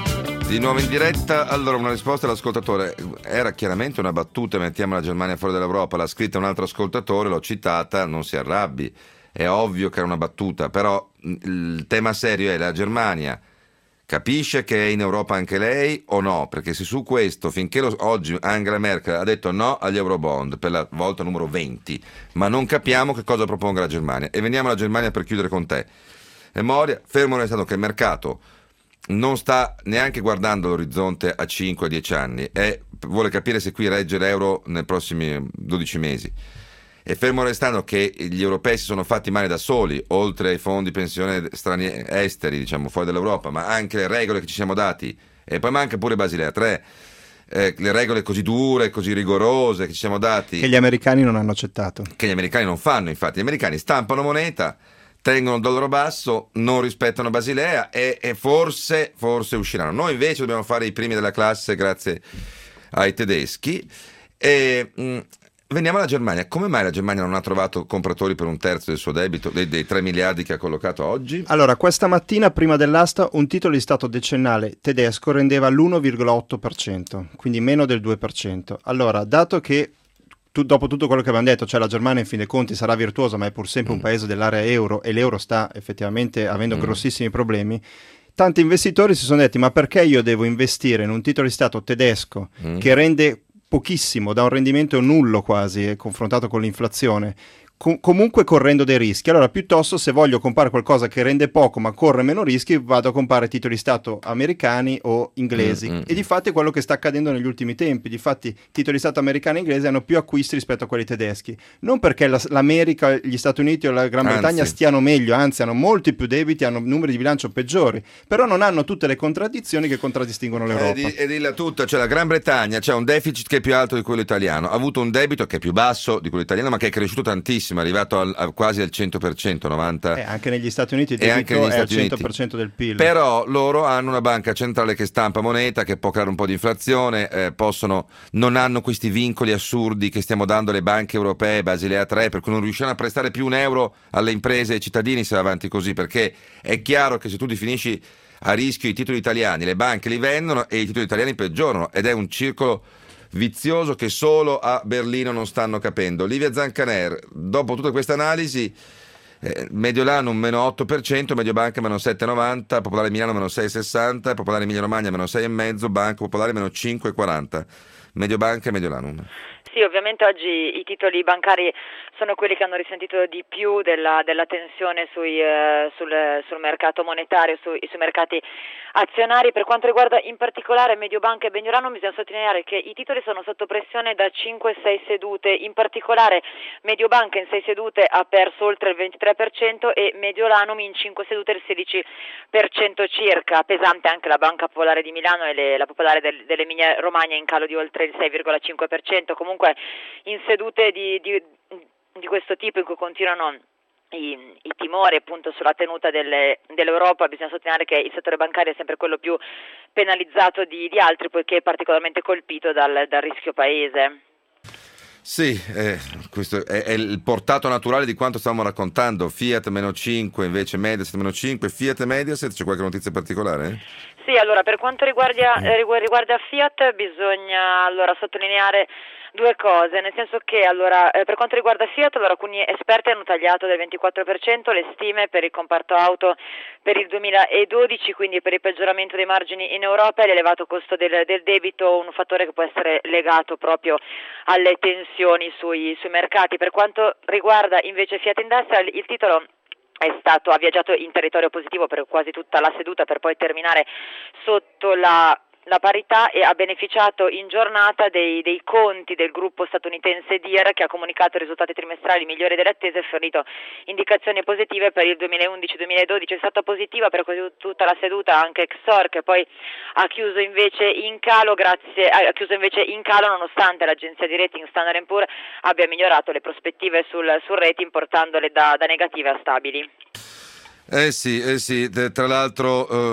Di nuovo in diretta. Allora, una risposta all'ascoltatore. Era chiaramente una battuta, mettiamo la Germania fuori dall'Europa, l'ha scritta un altro ascoltatore, l'ho citata, non si arrabbi. È ovvio che era una battuta, però il tema serio è: la Germania capisce che è in Europa anche lei o no? Perché se su questo, finché lo, oggi Angela Merkel ha detto no agli Eurobond per la volta numero venti, ma non capiamo che cosa proponga la Germania. E veniamo alla Germania per chiudere con te. E Moria, fermo restando che il mercato non sta neanche guardando l'orizzonte a cinque dieci anni e vuole capire se qui regge l'euro nei prossimi dodici mesi. E fermo restando che gli europei si sono fatti male da soli, oltre ai fondi pensione stranieri, esteri, diciamo, fuori dall'Europa, ma anche le regole che ci siamo dati, e poi manca pure Basilea tre, eh, le regole così dure, così rigorose che ci siamo dati. Che gli americani non hanno accettato. Che gli americani non fanno, infatti. Gli americani stampano moneta, tengono il dollaro basso, non rispettano Basilea e, e forse, forse usciranno. Noi invece dobbiamo fare i primi della classe grazie ai tedeschi. E mh, veniamo alla Germania. Come mai la Germania non ha trovato compratori per un terzo del suo debito, dei, dei tre miliardi che ha collocato oggi? Allora, questa mattina, prima dell'asta, un titolo di Stato decennale tedesco rendeva l'uno virgola otto per cento, quindi meno del due per cento. Allora, dato che Tu, dopo tutto quello che abbiamo detto, cioè la Germania in fin dei conti sarà virtuosa, ma è pur sempre mm. un paese dell'area euro e l'euro sta effettivamente avendo mm. grossissimi problemi, tanti investitori si sono detti: ma perché io devo investire in un titolo di Stato tedesco mm. che rende pochissimo, da un rendimento nullo quasi, eh, confrontato con l'inflazione, com- comunque correndo dei rischi? Allora, piuttosto, se voglio comprare qualcosa che rende poco ma corre meno rischi, vado a comprare titoli di Stato americani o inglesi. Mm-hmm. E difatti è quello che sta accadendo negli ultimi tempi. Difatti titoli di Stato americani e inglesi hanno più acquisti rispetto a quelli tedeschi. Non perché la, l'America, gli Stati Uniti o la Gran Bretagna anzi. stiano meglio, anzi hanno molti più debiti, hanno numeri di bilancio peggiori, però non hanno tutte le contraddizioni che contraddistinguono l'Europa. E, di, e dilla tutta, cioè la Gran Bretagna c'ha un deficit che è più alto di quello italiano, ha avuto un debito che è più basso di quello italiano, ma che è cresciuto tantissimo, è arrivato al, a quasi al cento per cento, novanta. Eh, anche negli Stati Uniti il debito è al cento per cento del P I L. Però loro hanno una banca centrale che stampa moneta, che può creare un po' di inflazione, eh, possono, non hanno questi vincoli assurdi che stiamo dando alle banche europee, Basilea tre, per cui non riusciranno a prestare più un euro alle imprese e ai cittadini se va avanti così, perché è chiaro che se tu definisci a rischio i titoli italiani, le banche li vendono e i titoli italiani peggiorano, ed è un circolo vizioso che solo a Berlino non stanno capendo. Livia Zancaner, dopo tutta questa analisi, eh, Mediolanum meno otto per cento, Mediobanca meno sette virgola novanta, Popolare Milano meno sei virgola sessanta, Popolare Emilia Romagna meno sei virgola cinque, Banco Popolare meno cinque virgola quaranta. Mediobanca e Mediolanum. Sì, ovviamente oggi i titoli bancari sono quelli che hanno risentito di più della, della tensione sui, eh, sul, sul mercato monetario, sui, sui mercati azionari. Per quanto riguarda in particolare Mediobanca e Mediolanum, bisogna sottolineare che i titoli sono sotto pressione da cinque sei sedute, in particolare Mediobanca in sei sedute ha perso oltre il ventitré per cento e Mediolanum in cinque sedute il sedici per cento circa. Pesante anche la Banca Popolare di Milano e le, la Popolare del, dell'Emilia Romagna in calo di oltre il sei virgola cinque per cento. Comunque in sedute di, di, di questo tipo in cui continuano I, i timori appunto sulla tenuta delle, dell'Europa, bisogna sottolineare che il settore bancario è sempre quello più penalizzato di, di altri, poiché è particolarmente colpito dal, dal rischio paese. Sì, eh, questo è, è il portato naturale di quanto stavamo raccontando. Fiat meno cinque, invece Mediaset meno cinque. Fiat e Mediaset, c'è qualche notizia particolare? Sì, allora per quanto riguarda, eh, riguarda Fiat bisogna allora sottolineare due cose, nel senso che allora eh, per quanto riguarda Fiat, allora alcuni esperti hanno tagliato del ventiquattro per cento le stime per il comparto auto per il duemiladodici, quindi per il peggioramento dei margini in Europa e l'elevato costo del, del debito, un fattore che può essere legato proprio alle tensioni sui, sui mercati. Per quanto riguarda invece Fiat Industrial, il titolo è stato, ha viaggiato in territorio positivo per quasi tutta la seduta per poi terminare sotto la la parità e ha beneficiato in giornata dei, dei conti del gruppo statunitense Deere, che ha comunicato risultati trimestrali migliori delle attese e fornito indicazioni positive per il duemilaundici duemiladodici. È stata positiva per quasi tutta la seduta anche Exor, che poi ha chiuso invece in calo grazie ha chiuso invece in calo nonostante l'agenzia di rating Standard and Poor's abbia migliorato le prospettive sul, sul rating portandole da, da negative a stabili. Eh sì, eh sì, tra l'altro eh,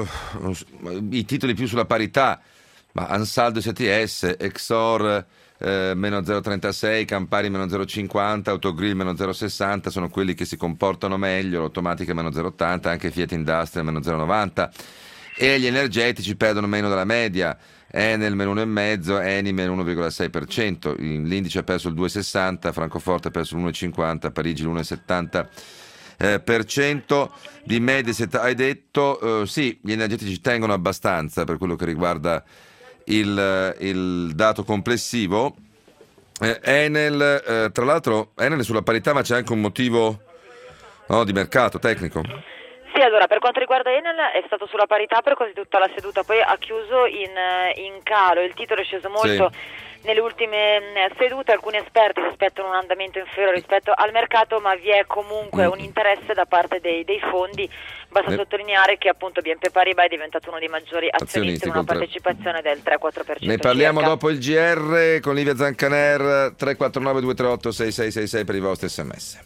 i titoli più sulla parità, ma Ansaldo S T S, Exor eh, meno zero virgola trentasei, Campari meno zero virgola cinquanta, Autogrill meno zero virgola sessanta, sono quelli che si comportano meglio, l'Automatica meno zero virgola ottanta, anche Fiat Industrial meno zero virgola novanta. e gli energetici perdono meno della media. Enel meno uno virgola cinque, Eni meno uno virgola sei per cento, l'indice ha perso il due virgola sessanta, Francoforte ha perso l'uno virgola cinquanta, Parigi l'uno virgola settanta eh, per cento. Di Mediaset hai detto eh, sì, gli energetici tengono abbastanza per quello che riguarda il, il dato complessivo. eh, Enel eh, tra l'altro Enel è sulla parità, ma c'è anche un motivo, no, di mercato tecnico. Sì, allora per quanto riguarda Enel è stato sulla parità per quasi tutta la seduta, poi ha chiuso in, in calo, il titolo è sceso molto sì. Nelle ultime sedute, alcuni esperti si aspettano un andamento inferiore rispetto al mercato, ma vi è comunque mm. un interesse da parte dei, dei fondi. Basta eh. sottolineare che appunto B N P Paribas è diventato uno dei maggiori azionisti con una partecipazione del tre quattro per cento. Ne parliamo circa. Dopo il G R con Livia Zancaner. Tre quattro nove due tre otto sei sei sei sei per i vostri sms.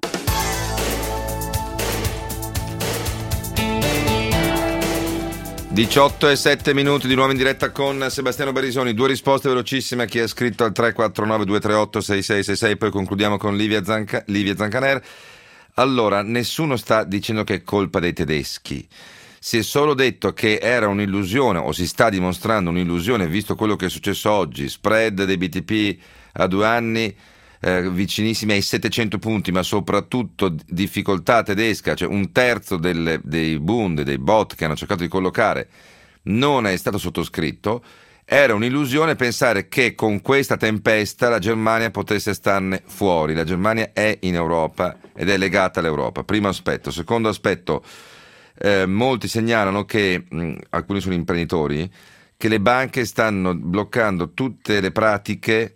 diciotto e sette minuti di nuovo in diretta con Sebastiano Barisoni. Due risposte velocissime a chi ha scritto al tre quattro nove due tre otto sei sei sei sei, poi concludiamo con Livia, Zanca- Livia Zancaner. Allora, nessuno sta dicendo che è colpa dei tedeschi. Si è solo detto che era un'illusione, o si sta dimostrando un'illusione, visto quello che è successo oggi. Spread dei B T P a due anni eh, vicinissimi ai settecento punti, ma soprattutto difficoltà tedesca, cioè un terzo delle, dei Bund, dei bot che hanno cercato di collocare non è stato sottoscritto. Era un'illusione pensare che con questa tempesta la Germania potesse starne fuori. La Germania è in Europa ed è legata all'Europa. Primo aspetto. Secondo aspetto, eh, molti segnalano che, mh, alcuni sono imprenditori, che le banche stanno bloccando tutte le pratiche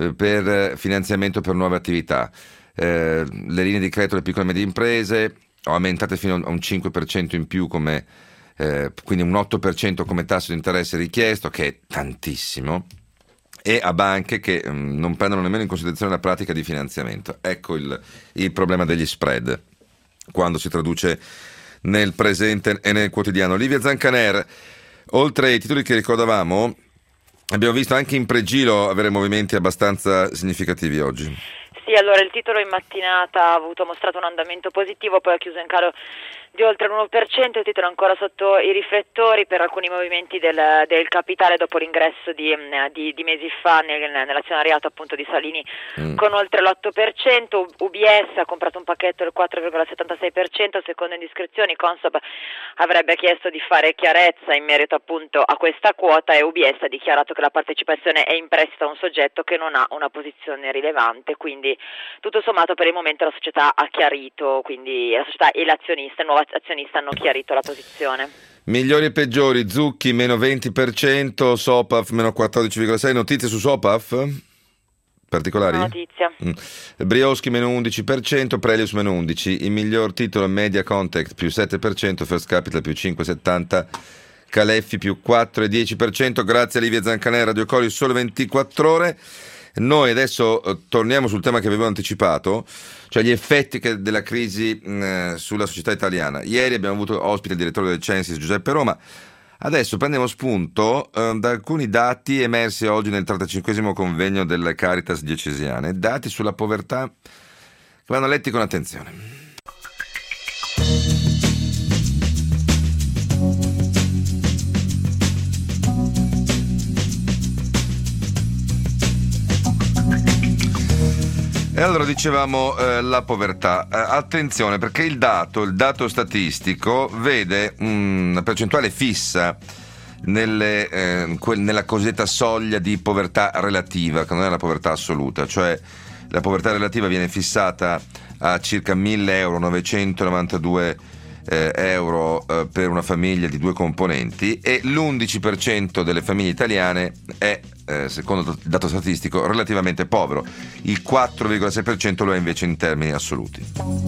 per finanziamento per nuove attività. Eh, le linee di credito alle piccole e medie imprese aumentate fino a un cinque per cento in più, come, eh, quindi un otto per cento come tasso di interesse richiesto, che è tantissimo, e a banche che mh, non prendono nemmeno in considerazione la pratica di finanziamento. Ecco il, il problema degli spread quando si traduce nel presente e nel quotidiano. Livia Zancaner, oltre ai titoli che ricordavamo, abbiamo visto anche in pregilo avere movimenti abbastanza significativi oggi. Sì, allora il titolo in mattinata ha avuto mostrato un andamento positivo, poi ha chiuso in calo di oltre l'uno per cento, il titolo è ancora sotto i riflettori per alcuni movimenti del, del capitale dopo l'ingresso di, di, di mesi fa nel, nell'azionariato appunto di Salini mm. con oltre l'otto per cento. U B S ha comprato un pacchetto del quattro virgola settantasei per cento, secondo indiscrezioni Consob avrebbe chiesto di fare chiarezza in merito appunto a questa quota e U B S ha dichiarato che la partecipazione è in prestito a un soggetto che non ha una posizione rilevante, quindi tutto sommato per il momento la società ha chiarito, quindi la società e l'azionista, il nuovo azionista hanno chiarito la posizione. Migliori e peggiori, Zucchi meno venti per cento, Sopaf meno quattordici virgola sei per cento. Notizie su Sopaf? Particolari? Una notizia. Mm. Brioschi meno undici per cento, Prelius meno undici per cento. Il miglior titolo Media Contact più sette per cento, First Capital più cinque virgola settanta, Caleffi più quattro virgola dieci per cento. Grazie a Livia Zancaner, Radio Cori, Sole ventiquattro ore. Noi adesso eh, torniamo sul tema che avevo anticipato, cioè gli effetti che, della crisi mh, sulla società italiana. Ieri abbiamo avuto ospite il direttore del Censis Giuseppe Roma. Adesso prendiamo spunto eh, da alcuni dati emersi oggi nel trentacinquesimo convegno delle Caritas diocesiane, dati sulla povertà che vanno letti con attenzione. E allora dicevamo eh, la povertà. Eh, attenzione, perché il dato, il dato statistico vede una percentuale fissa nelle, eh, quel, nella cosiddetta soglia di povertà relativa, che non è la povertà assoluta, cioè la povertà relativa viene fissata a circa mille euro, novecentonovantadue eh, euro eh, per una famiglia di due componenti, e l'undici per cento delle famiglie italiane è, eh, secondo il dato statistico, relativamente povero. Il quattro virgola sei per cento lo è invece in termini assoluti.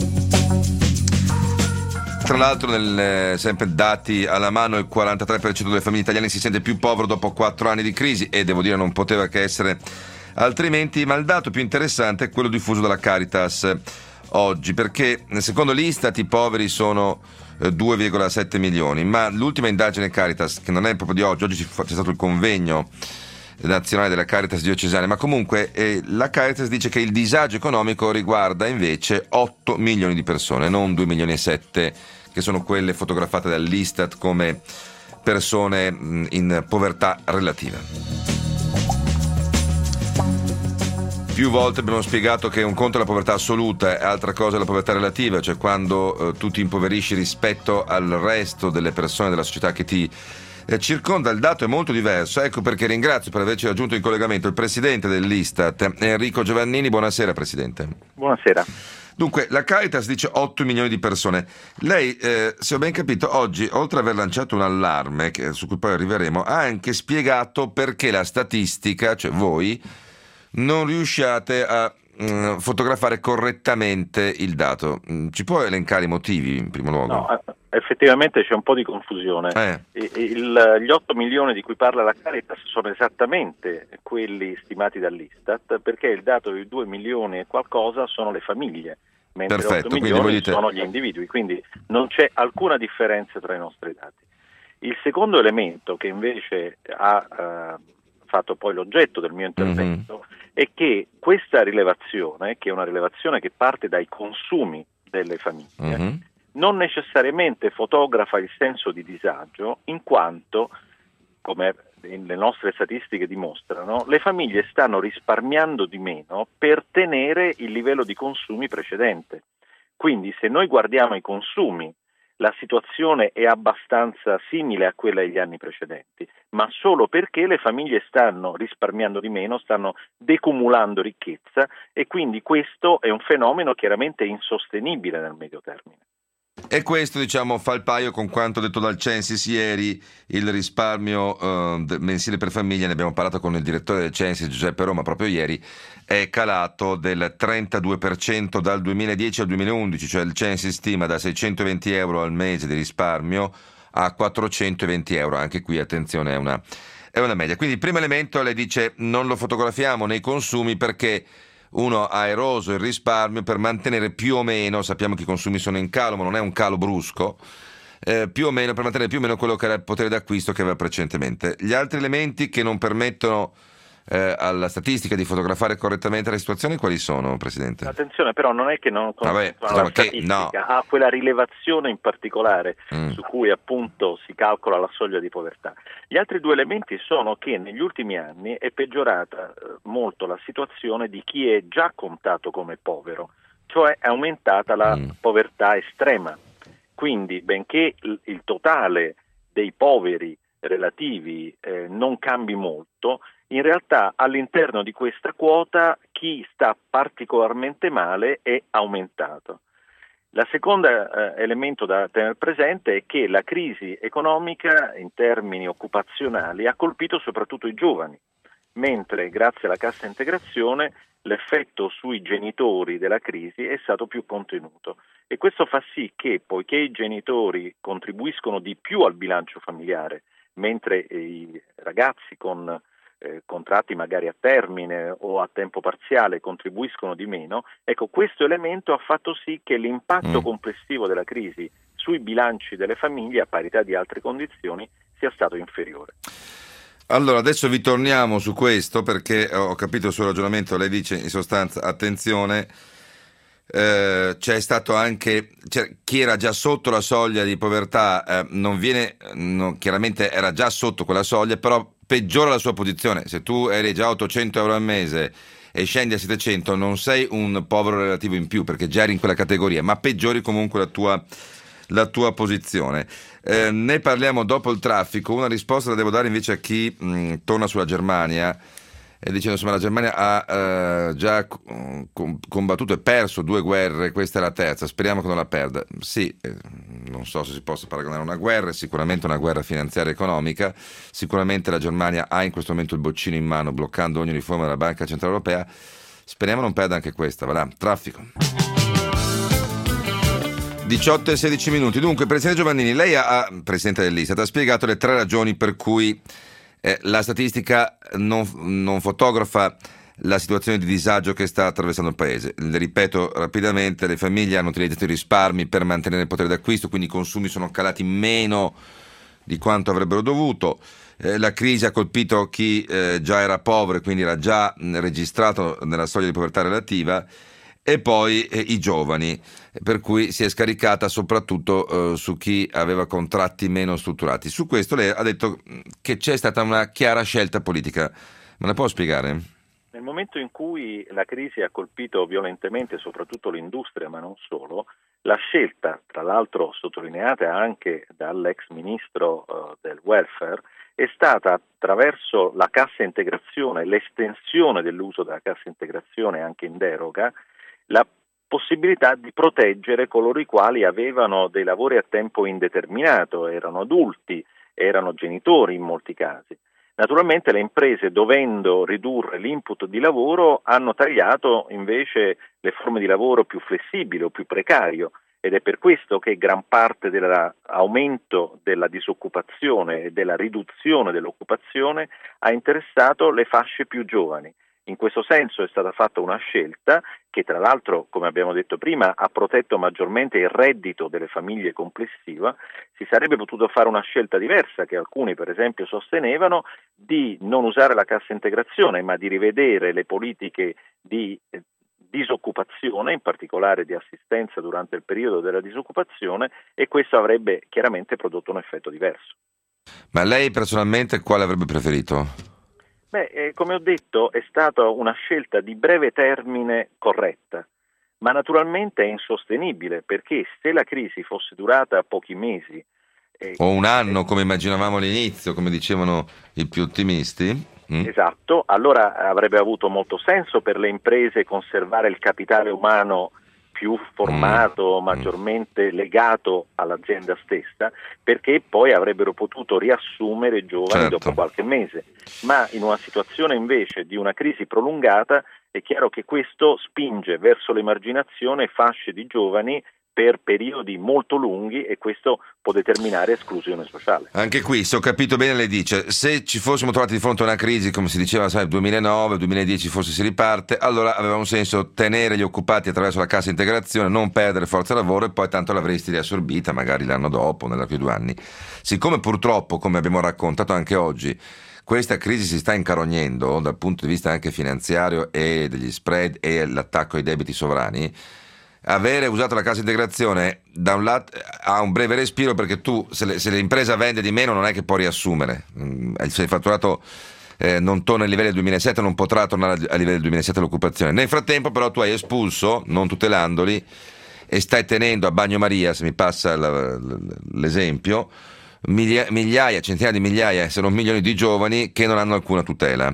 Tra l'altro, nel, sempre dati alla mano, il quarantatré per cento delle famiglie italiane si sente più povero dopo quattro anni di crisi, e devo dire non poteva che essere altrimenti. Ma il dato più interessante è quello diffuso dalla Caritas oggi, perché secondo l'Istat i poveri sono due virgola sette milioni, ma l'ultima indagine Caritas, che non è proprio di oggi, oggi c'è stato il convegno nazionale della Caritas diocesane, ma comunque eh, la Caritas dice che il disagio economico riguarda invece otto milioni di persone, non due milioni e sette, che sono quelle fotografate dall'Istat come persone mh, in povertà relativa. Più volte abbiamo spiegato che un conto è la povertà assoluta e altra cosa è la povertà relativa, cioè quando eh, tu ti impoverisci rispetto al resto delle persone della società che ti eh, circonda. Il dato è molto diverso, ecco perché ringrazio per averci raggiunto in collegamento il presidente dell'Istat, Enrico Giovannini. Buonasera Presidente. Buonasera. Dunque, la Caritas dice otto milioni di persone. Lei, eh, se ho ben capito, oggi, oltre ad aver lanciato un allarme, che, su cui poi arriveremo, ha anche spiegato perché la statistica, cioè voi, non riusciate a mh, fotografare correttamente il dato. Ci può elencare i motivi, in primo luogo? No, effettivamente c'è un po' di confusione. Eh. Il, gli otto milioni di cui parla la Caritas sono esattamente quelli stimati dall'Istat, perché il dato di due milioni e qualcosa sono le famiglie, mentre Perfetto, otto milioni volete... sono gli individui, quindi non c'è alcuna differenza tra i nostri dati. Il secondo elemento che invece ha eh, fatto poi l'oggetto del mio intervento mm-hmm. è che questa rilevazione, che è una rilevazione che parte dai consumi delle famiglie, mm-hmm. non necessariamente fotografa il senso di disagio, in quanto, come le nostre statistiche dimostrano, le famiglie stanno risparmiando di meno per tenere il livello di consumi precedente. Quindi se noi guardiamo i consumi, la situazione è abbastanza simile a quella degli anni precedenti, ma solo perché le famiglie stanno risparmiando di meno, stanno decumulando ricchezza e quindi questo è un fenomeno chiaramente insostenibile nel medio termine. E questo, diciamo, fa il paio con quanto detto dal Censis ieri. Il risparmio eh, mensile per famiglia, ne abbiamo parlato con il direttore del Censis Giuseppe Roma proprio ieri, è calato del trentadue per cento dal duemiladieci al duemilaundici, cioè il Censis stima da seicentoventi euro al mese di risparmio a quattrocentoventi euro. Anche qui attenzione, è una, è una media. Quindi il primo elemento, lei dice, non lo fotografiamo nei consumi perché uno ha eroso il risparmio per mantenere più o meno, sappiamo che i consumi sono in calo, ma non è un calo brusco, eh, più o meno per mantenere più o meno quello che era il potere d'acquisto che aveva precedentemente. Gli altri elementi che non permettono eh, alla statistica di fotografare correttamente la situazione quali sono, Presidente? Attenzione, però non è che non Vabbè, la che, statistica, no. ha quella rilevazione in particolare mm. su cui appunto si calcola la soglia di povertà. Gli altri due elementi sono che negli ultimi anni è peggiorata eh, molto la situazione di chi è già contato come povero, cioè è aumentata la mm. povertà estrema. Quindi, benché il, il totale dei poveri relativi eh, non cambi molto, in realtà all'interno di questa quota chi sta particolarmente male è aumentato. La seconda eh, elemento da tenere presente è che la crisi economica in termini occupazionali ha colpito soprattutto i giovani, mentre grazie alla cassa integrazione l'effetto sui genitori della crisi è stato più contenuto e questo fa sì che, poiché i genitori contribuiscono di più al bilancio familiare, mentre i ragazzi con eh, contratti magari a termine o a tempo parziale contribuiscono di meno, ecco, questo elemento ha fatto sì che l'impatto mm. complessivo della crisi sui bilanci delle famiglie, a parità di altre condizioni, sia stato inferiore. Allora, adesso vi torniamo su questo perché ho capito il suo ragionamento. Lei dice in sostanza, attenzione, eh, c'è stato anche, cioè, chi era già sotto la soglia di povertà eh, non viene, no, chiaramente era già sotto quella soglia, però peggiora la sua posizione. Se tu eri già a ottocento euro al mese e scendi a settecento, non sei un povero relativo in più perché già eri in quella categoria, ma peggiori comunque la tua la tua posizione. Eh, ne parliamo dopo il traffico. Una risposta la devo dare invece a chi mh, torna sulla Germania e dicendo insomma la Germania ha eh, già com- combattuto e perso due guerre, questa è la terza, speriamo che non la perda. Sì, eh, non so se si possa paragonare a una guerra, è sicuramente una guerra finanziaria e economica, sicuramente la Germania ha in questo momento il boccino in mano bloccando ogni riforma della Banca Centrale Europea, speriamo non perda anche questa. Va là, traffico. diciotto e sedici minuti. Dunque, Presidente Giovannini, lei ha, Presidente dell'Istat, ha spiegato le tre ragioni per cui eh, la statistica non, non fotografa la situazione di disagio che sta attraversando il Paese. Le ripeto rapidamente, le famiglie hanno utilizzato i risparmi per mantenere il potere d'acquisto, quindi i consumi sono calati meno di quanto avrebbero dovuto. Eh, la crisi ha colpito chi eh, già era povero e quindi era già mh, registrato nella soglia di povertà relativa. e poi eh, i giovani, per cui si è scaricata soprattutto eh, su chi aveva contratti meno strutturati. Su questo lei ha detto che c'è stata una chiara scelta politica. Me la può spiegare? Nel momento in cui la crisi ha colpito violentemente soprattutto l'industria, ma non solo, la scelta, tra l'altro sottolineata anche dall'ex ministro uh, del welfare, è stata attraverso la cassa integrazione, l'estensione dell'uso della cassa integrazione anche in deroga, la possibilità di proteggere coloro i quali avevano dei lavori a tempo indeterminato, erano adulti, erano genitori in molti casi. Naturalmente le imprese, dovendo ridurre l'input di lavoro, hanno tagliato invece le forme di lavoro più flessibili o più precario, ed è per questo che gran parte dell'aumento della disoccupazione e della riduzione dell'occupazione ha interessato le fasce più giovani. In questo senso è stata fatta una scelta che, tra l'altro, come abbiamo detto prima, ha protetto maggiormente il reddito delle famiglie complessiva. Si sarebbe potuto fare una scelta diversa, che alcuni per esempio sostenevano, di non usare la cassa integrazione, ma di rivedere le politiche di eh, disoccupazione, in particolare di assistenza durante il periodo della disoccupazione, e questo avrebbe chiaramente prodotto un effetto diverso. Ma lei personalmente quale avrebbe preferito? Beh, eh, come ho detto, è stata una scelta di breve termine corretta, ma naturalmente è insostenibile, perché se la crisi fosse durata pochi mesi eh, o un anno, eh, come immaginavamo all'inizio, come dicevano i più ottimisti, mm. esatto, allora avrebbe avuto molto senso per le imprese conservare il capitale umano più formato, mm. maggiormente legato all'azienda stessa, perché poi avrebbero potuto riassumere giovani certo. dopo qualche mese. Ma in una situazione invece di una crisi prolungata è chiaro che questo spinge verso l'emarginazione fasce di giovani per periodi molto lunghi, e questo può determinare esclusione sociale. Anche qui, se ho capito bene, lei dice, se ci fossimo trovati di fronte a una crisi, come si diceva, sai, duemilanove, duemiladieci forse si riparte, allora aveva un senso tenere gli occupati attraverso la cassa integrazione, non perdere forza lavoro, e poi tanto l'avresti riassorbita magari l'anno dopo, nell'arco di due anni. Siccome purtroppo, come abbiamo raccontato anche oggi, questa crisi si sta incarognendo dal punto di vista anche finanziario e degli spread e l'attacco ai debiti sovrani, avere usato la cassa integrazione da un lato ha un breve respiro, perché tu se, le, se l'impresa vende di meno non è che può riassumere, se il fatturato eh, non torna ai livelli del duemilasette non potrà tornare ai livelli del duemilasette l'occupazione. Nel frattempo però tu hai espulso, non tutelandoli, e stai tenendo a bagnomaria, se mi passa l'esempio, migliaia, migliaia, centinaia di migliaia, se non milioni di giovani che non hanno alcuna tutela.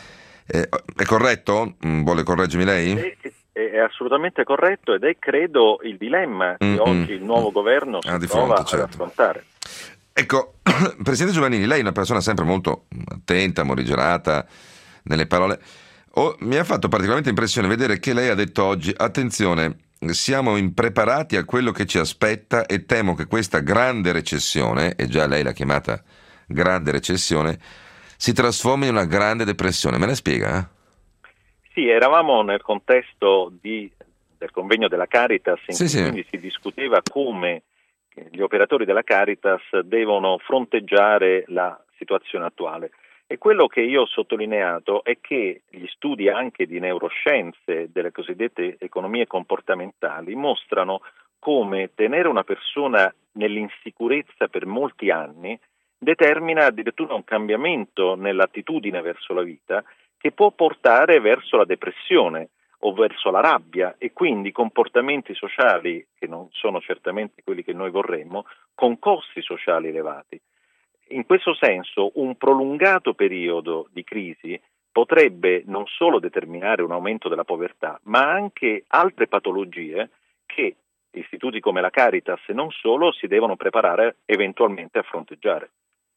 Eh, è corretto? Vuole correggermi lei? Sì. È assolutamente corretto, ed è credo il dilemma che mm-hmm. oggi il nuovo governo si ah, trova fronte, certo. ad affrontare. Ecco, Presidente Giovannini, lei è una persona sempre molto attenta, morigerata nelle parole. Oh, mi ha fatto particolarmente impressione vedere che lei ha detto oggi: attenzione, siamo impreparati a quello che ci aspetta e temo che questa grande recessione, e già lei l'ha chiamata grande recessione, si trasformi in una grande depressione. Me la spiega? Eh? Sì, eravamo nel contesto di, del convegno della Caritas, in sì, cui sì. quindi si discuteva come gli operatori della Caritas devono fronteggiare la situazione attuale. E quello che io ho sottolineato è che gli studi anche di neuroscienze, delle cosiddette economie comportamentali, mostrano come tenere una persona nell'insicurezza per molti anni determina addirittura un cambiamento nell'attitudine verso la vita, che può portare verso la depressione o verso la rabbia, e quindi comportamenti sociali che non sono certamente quelli che noi vorremmo, con costi sociali elevati. In questo senso un prolungato periodo di crisi potrebbe non solo determinare un aumento della povertà, ma anche altre patologie che istituti come la Caritas e non solo si devono preparare eventualmente a fronteggiare.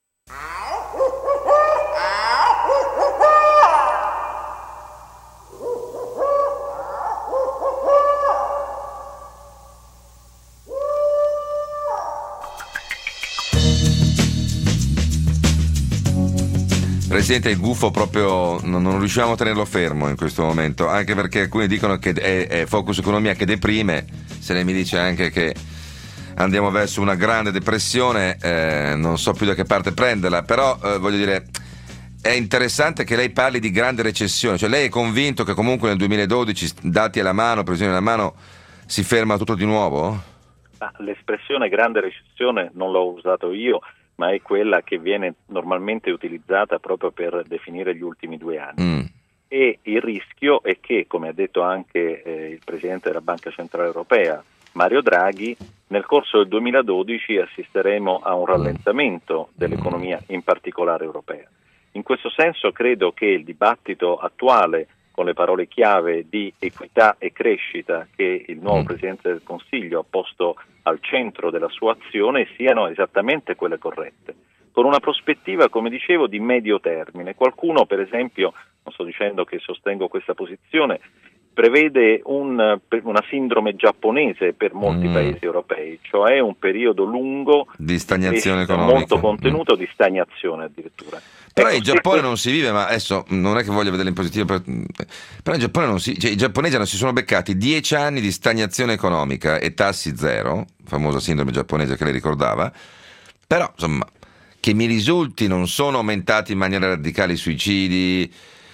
Presidente, il gufo proprio non, non riusciamo a tenerlo fermo in questo momento, anche perché alcuni dicono che è, è Focus Economia che deprime. Se lei mi dice anche che andiamo verso una grande depressione, eh, non so più da che parte prenderla, però eh, voglio dire, è interessante che lei parli di grande recessione, cioè lei è convinto che comunque nel duemiladodici, dati alla mano, previsioni alla mano, si ferma tutto di nuovo? Ah, l'espressione grande recessione non l'ho usato io, ma è quella che viene normalmente utilizzata proprio per definire gli ultimi due anni. Mm. E il rischio è che, come ha detto anche eh, il Presidente della Banca Centrale Europea, Mario Draghi, nel corso del duemiladodici assisteremo a un rallentamento dell'economia, in particolare europea. In questo senso credo che il dibattito attuale, con le parole chiave di equità e crescita che il nuovo Presidente del Consiglio ha posto al centro della sua azione, siano esattamente quelle corrette, con una prospettiva, come dicevo, di medio termine. Qualcuno, per esempio, non sto dicendo che sostengo questa posizione, prevede un, una sindrome giapponese per molti mm. paesi europei, cioè un periodo lungo di stagnazione economica, molto contenuto, mm. di stagnazione addirittura. Però ecco, in Giappone questo... non si vive, ma adesso non è che voglio vedere in positivo, per... però in Giappone non si, cioè, i giapponesi hanno, si sono beccati dieci anni di stagnazione economica e tassi zero, famosa sindrome giapponese che lei ricordava, però insomma che mi risulti non sono aumentati in maniera radicale i suicidi,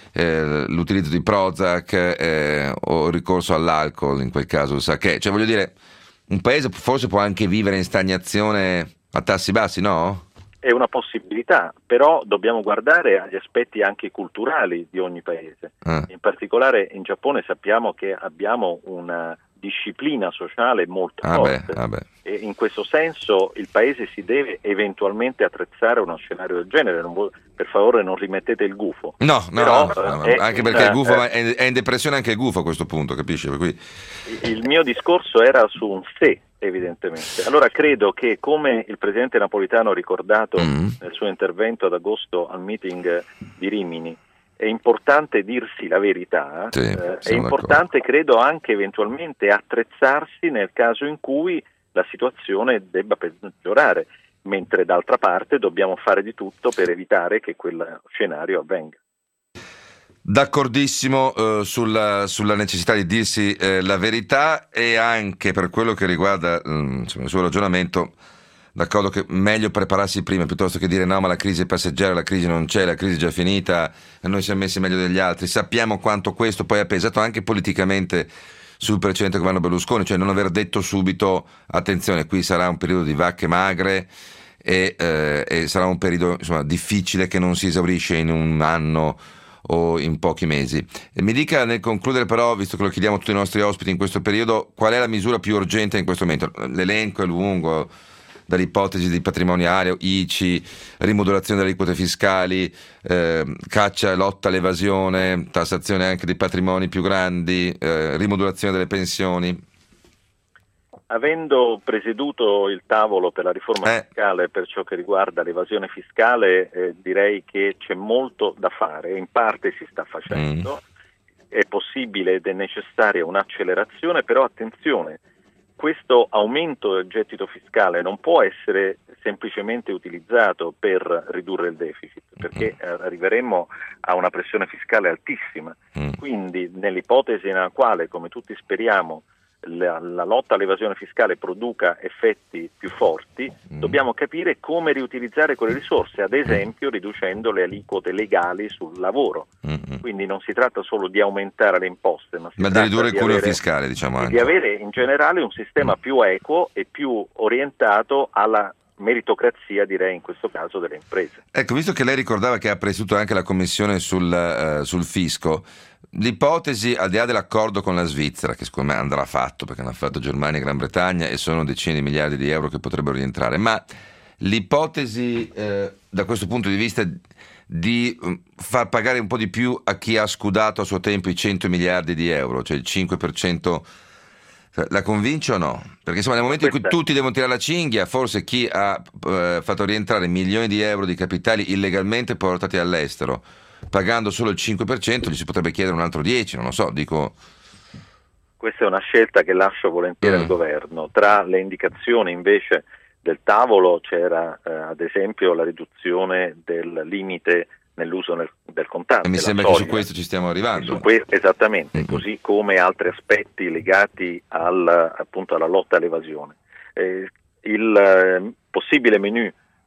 eh, l'utilizzo di Prozac eh, o il ricorso all'alcol, in quel caso il sake, cioè voglio dire, un paese forse può anche vivere in stagnazione a tassi bassi, no? È una possibilità, però dobbiamo guardare agli aspetti anche culturali di ogni paese. Ah. In particolare in Giappone sappiamo che abbiamo una disciplina sociale molto ah forte beh, ah beh. E in questo senso il paese si deve eventualmente attrezzare a uno scenario del genere. Non vuol, per favore non rimettete il gufo. No, no, però, no, no è, anche perché il gufo eh, è, è in depressione anche il gufo a questo punto, capisci? Per cui... Il mio discorso era su un se, evidentemente. Allora credo che, come il presidente Napolitano ha ricordato mm. nel suo intervento ad agosto al meeting di Rimini, è importante dirsi la verità, sì, eh, è importante d'accordo. Credo anche eventualmente attrezzarsi nel caso in cui la situazione debba peggiorare, mentre d'altra parte dobbiamo fare di tutto per evitare che quel scenario avvenga. D'accordissimo eh, sulla, sulla necessità di dirsi eh, la verità, e anche per quello che riguarda mh, insomma, il suo ragionamento, d'accordo che meglio prepararsi prima piuttosto che dire no ma la crisi è passeggera, la crisi non c'è, la crisi è già finita, noi siamo messi meglio degli altri. Sappiamo quanto questo poi ha pesato anche politicamente sul precedente governo Berlusconi, cioè non aver detto subito attenzione, qui sarà un periodo di vacche magre e, eh, e sarà un periodo insomma, difficile che non si esaurisce in un anno o in pochi mesi. E mi dica nel concludere però, visto che lo chiediamo a tutti i nostri ospiti in questo periodo, qual è la misura più urgente in questo momento? L'elenco è lungo, dall'ipotesi di patrimoniale, I C I, rimodulazione delle aliquote fiscali, eh, caccia e lotta all'evasione, tassazione anche dei patrimoni più grandi, eh, rimodulazione delle pensioni. Avendo presieduto il tavolo per la riforma eh. fiscale per ciò che riguarda l'evasione fiscale, eh, direi che c'è molto da fare, in parte si sta facendo, mm. è possibile ed è necessaria un'accelerazione, però attenzione, questo aumento del gettito fiscale non può essere semplicemente utilizzato per ridurre il deficit, perché mm. arriveremo a una pressione fiscale altissima, mm. quindi nell'ipotesi nella quale, come tutti speriamo, La, la lotta all'evasione fiscale produca effetti più forti, mm. dobbiamo capire come riutilizzare quelle risorse, ad esempio riducendo le aliquote legali sul lavoro. Mm. Quindi non si tratta solo di aumentare le imposte, ma, si ma tratta di ridurre il cuneo avere, fiscale, diciamo anche. di avere in generale un sistema mm. più equo e più orientato alla meritocrazia, direi in questo caso, delle imprese. Ecco, visto che lei ricordava che ha presieduto anche la commissione sul, uh, sul fisco, l'ipotesi, al di là dell'accordo con la Svizzera, che secondo me andrà fatto perché hanno fatto Germania e Gran Bretagna e sono decine di miliardi di euro che potrebbero rientrare, ma l'ipotesi eh, da questo punto di vista di far pagare un po' di più a chi ha scudato a suo tempo i cento miliardi di euro, cioè il cinque per cento, la convince o no? Perché insomma nel momento in cui tutti devono tirare la cinghia, forse chi ha eh, fatto rientrare milioni di euro di capitali illegalmente portati all'estero, pagando solo il cinque per cento, gli si potrebbe chiedere un altro dieci, non lo so, dico... Questa è una scelta che lascio volentieri mm. al governo. Tra le indicazioni invece del tavolo c'era eh, ad esempio la riduzione del limite nell'uso nel, del contante. E mi sembra soglia. Che su questo ci stiamo arrivando. Su que- esattamente, mm-hmm. così come altri aspetti legati al, appunto alla lotta all'evasione. Eh, il eh, possibile menù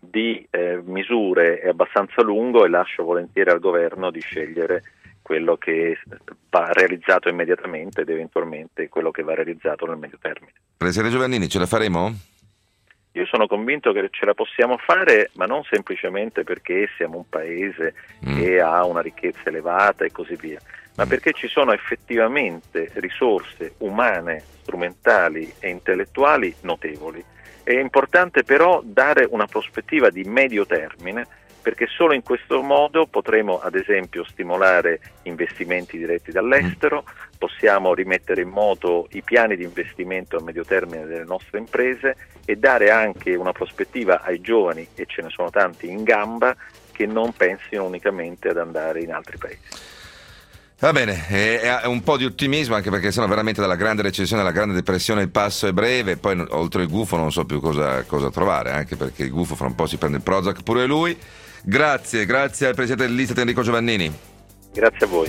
di eh, misure è abbastanza lungo e lascio volentieri al governo di scegliere quello che va realizzato immediatamente ed eventualmente quello che va realizzato nel medio termine. Presidente Giovannini, ce la faremo? Io sono convinto che ce la possiamo fare, ma non semplicemente perché siamo un paese mm. che ha una ricchezza elevata e così via, ma perché ci sono effettivamente risorse umane, strumentali e intellettuali notevoli. È importante però dare una prospettiva di medio termine, perché solo in questo modo potremo ad esempio stimolare investimenti diretti dall'estero, possiamo rimettere in moto i piani di investimento a medio termine delle nostre imprese e dare anche una prospettiva ai giovani, e ce ne sono tanti in gamba, che non pensino unicamente ad andare in altri paesi. Va bene, è un po' di ottimismo, anche perché sennò veramente dalla grande recessione alla grande depressione il passo è breve, poi oltre il gufo non so più cosa, cosa trovare, anche perché il gufo fra un po' si prende il Prozac pure lui. Grazie, grazie al Presidente dell'Istat Enrico Giovannini. Grazie a voi.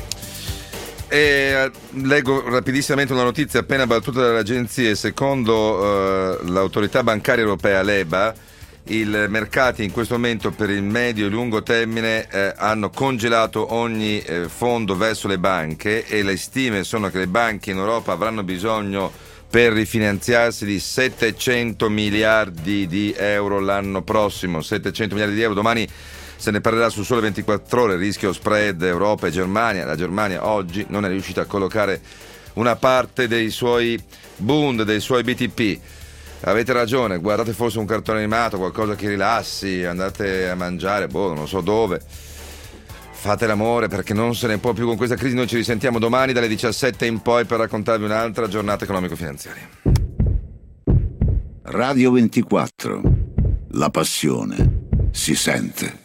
E leggo rapidissimamente una notizia appena battuta dalle agenzie. Secondo uh, l'autorità bancaria europea, l'E B A, i mercati in questo momento per il medio e lungo termine eh, hanno congelato ogni eh, fondo verso le banche, e le stime sono che le banche in Europa avranno bisogno per rifinanziarsi di settecento miliardi di euro l'anno prossimo. settecento miliardi di euro. Domani se ne parlerà su Sole ventiquattro Ore, rischio spread Europa e Germania. La Germania oggi non è riuscita a collocare una parte dei suoi Bund, dei suoi B T P. Avete ragione, guardate forse un cartone animato, qualcosa che rilassi, andate a mangiare, boh, non so dove. Fate l'amore, perché non se ne può più con questa crisi. Noi ci risentiamo domani dalle diciassette in poi per raccontarvi un'altra giornata economico-finanziaria. Radio ventiquattro. La passione si sente.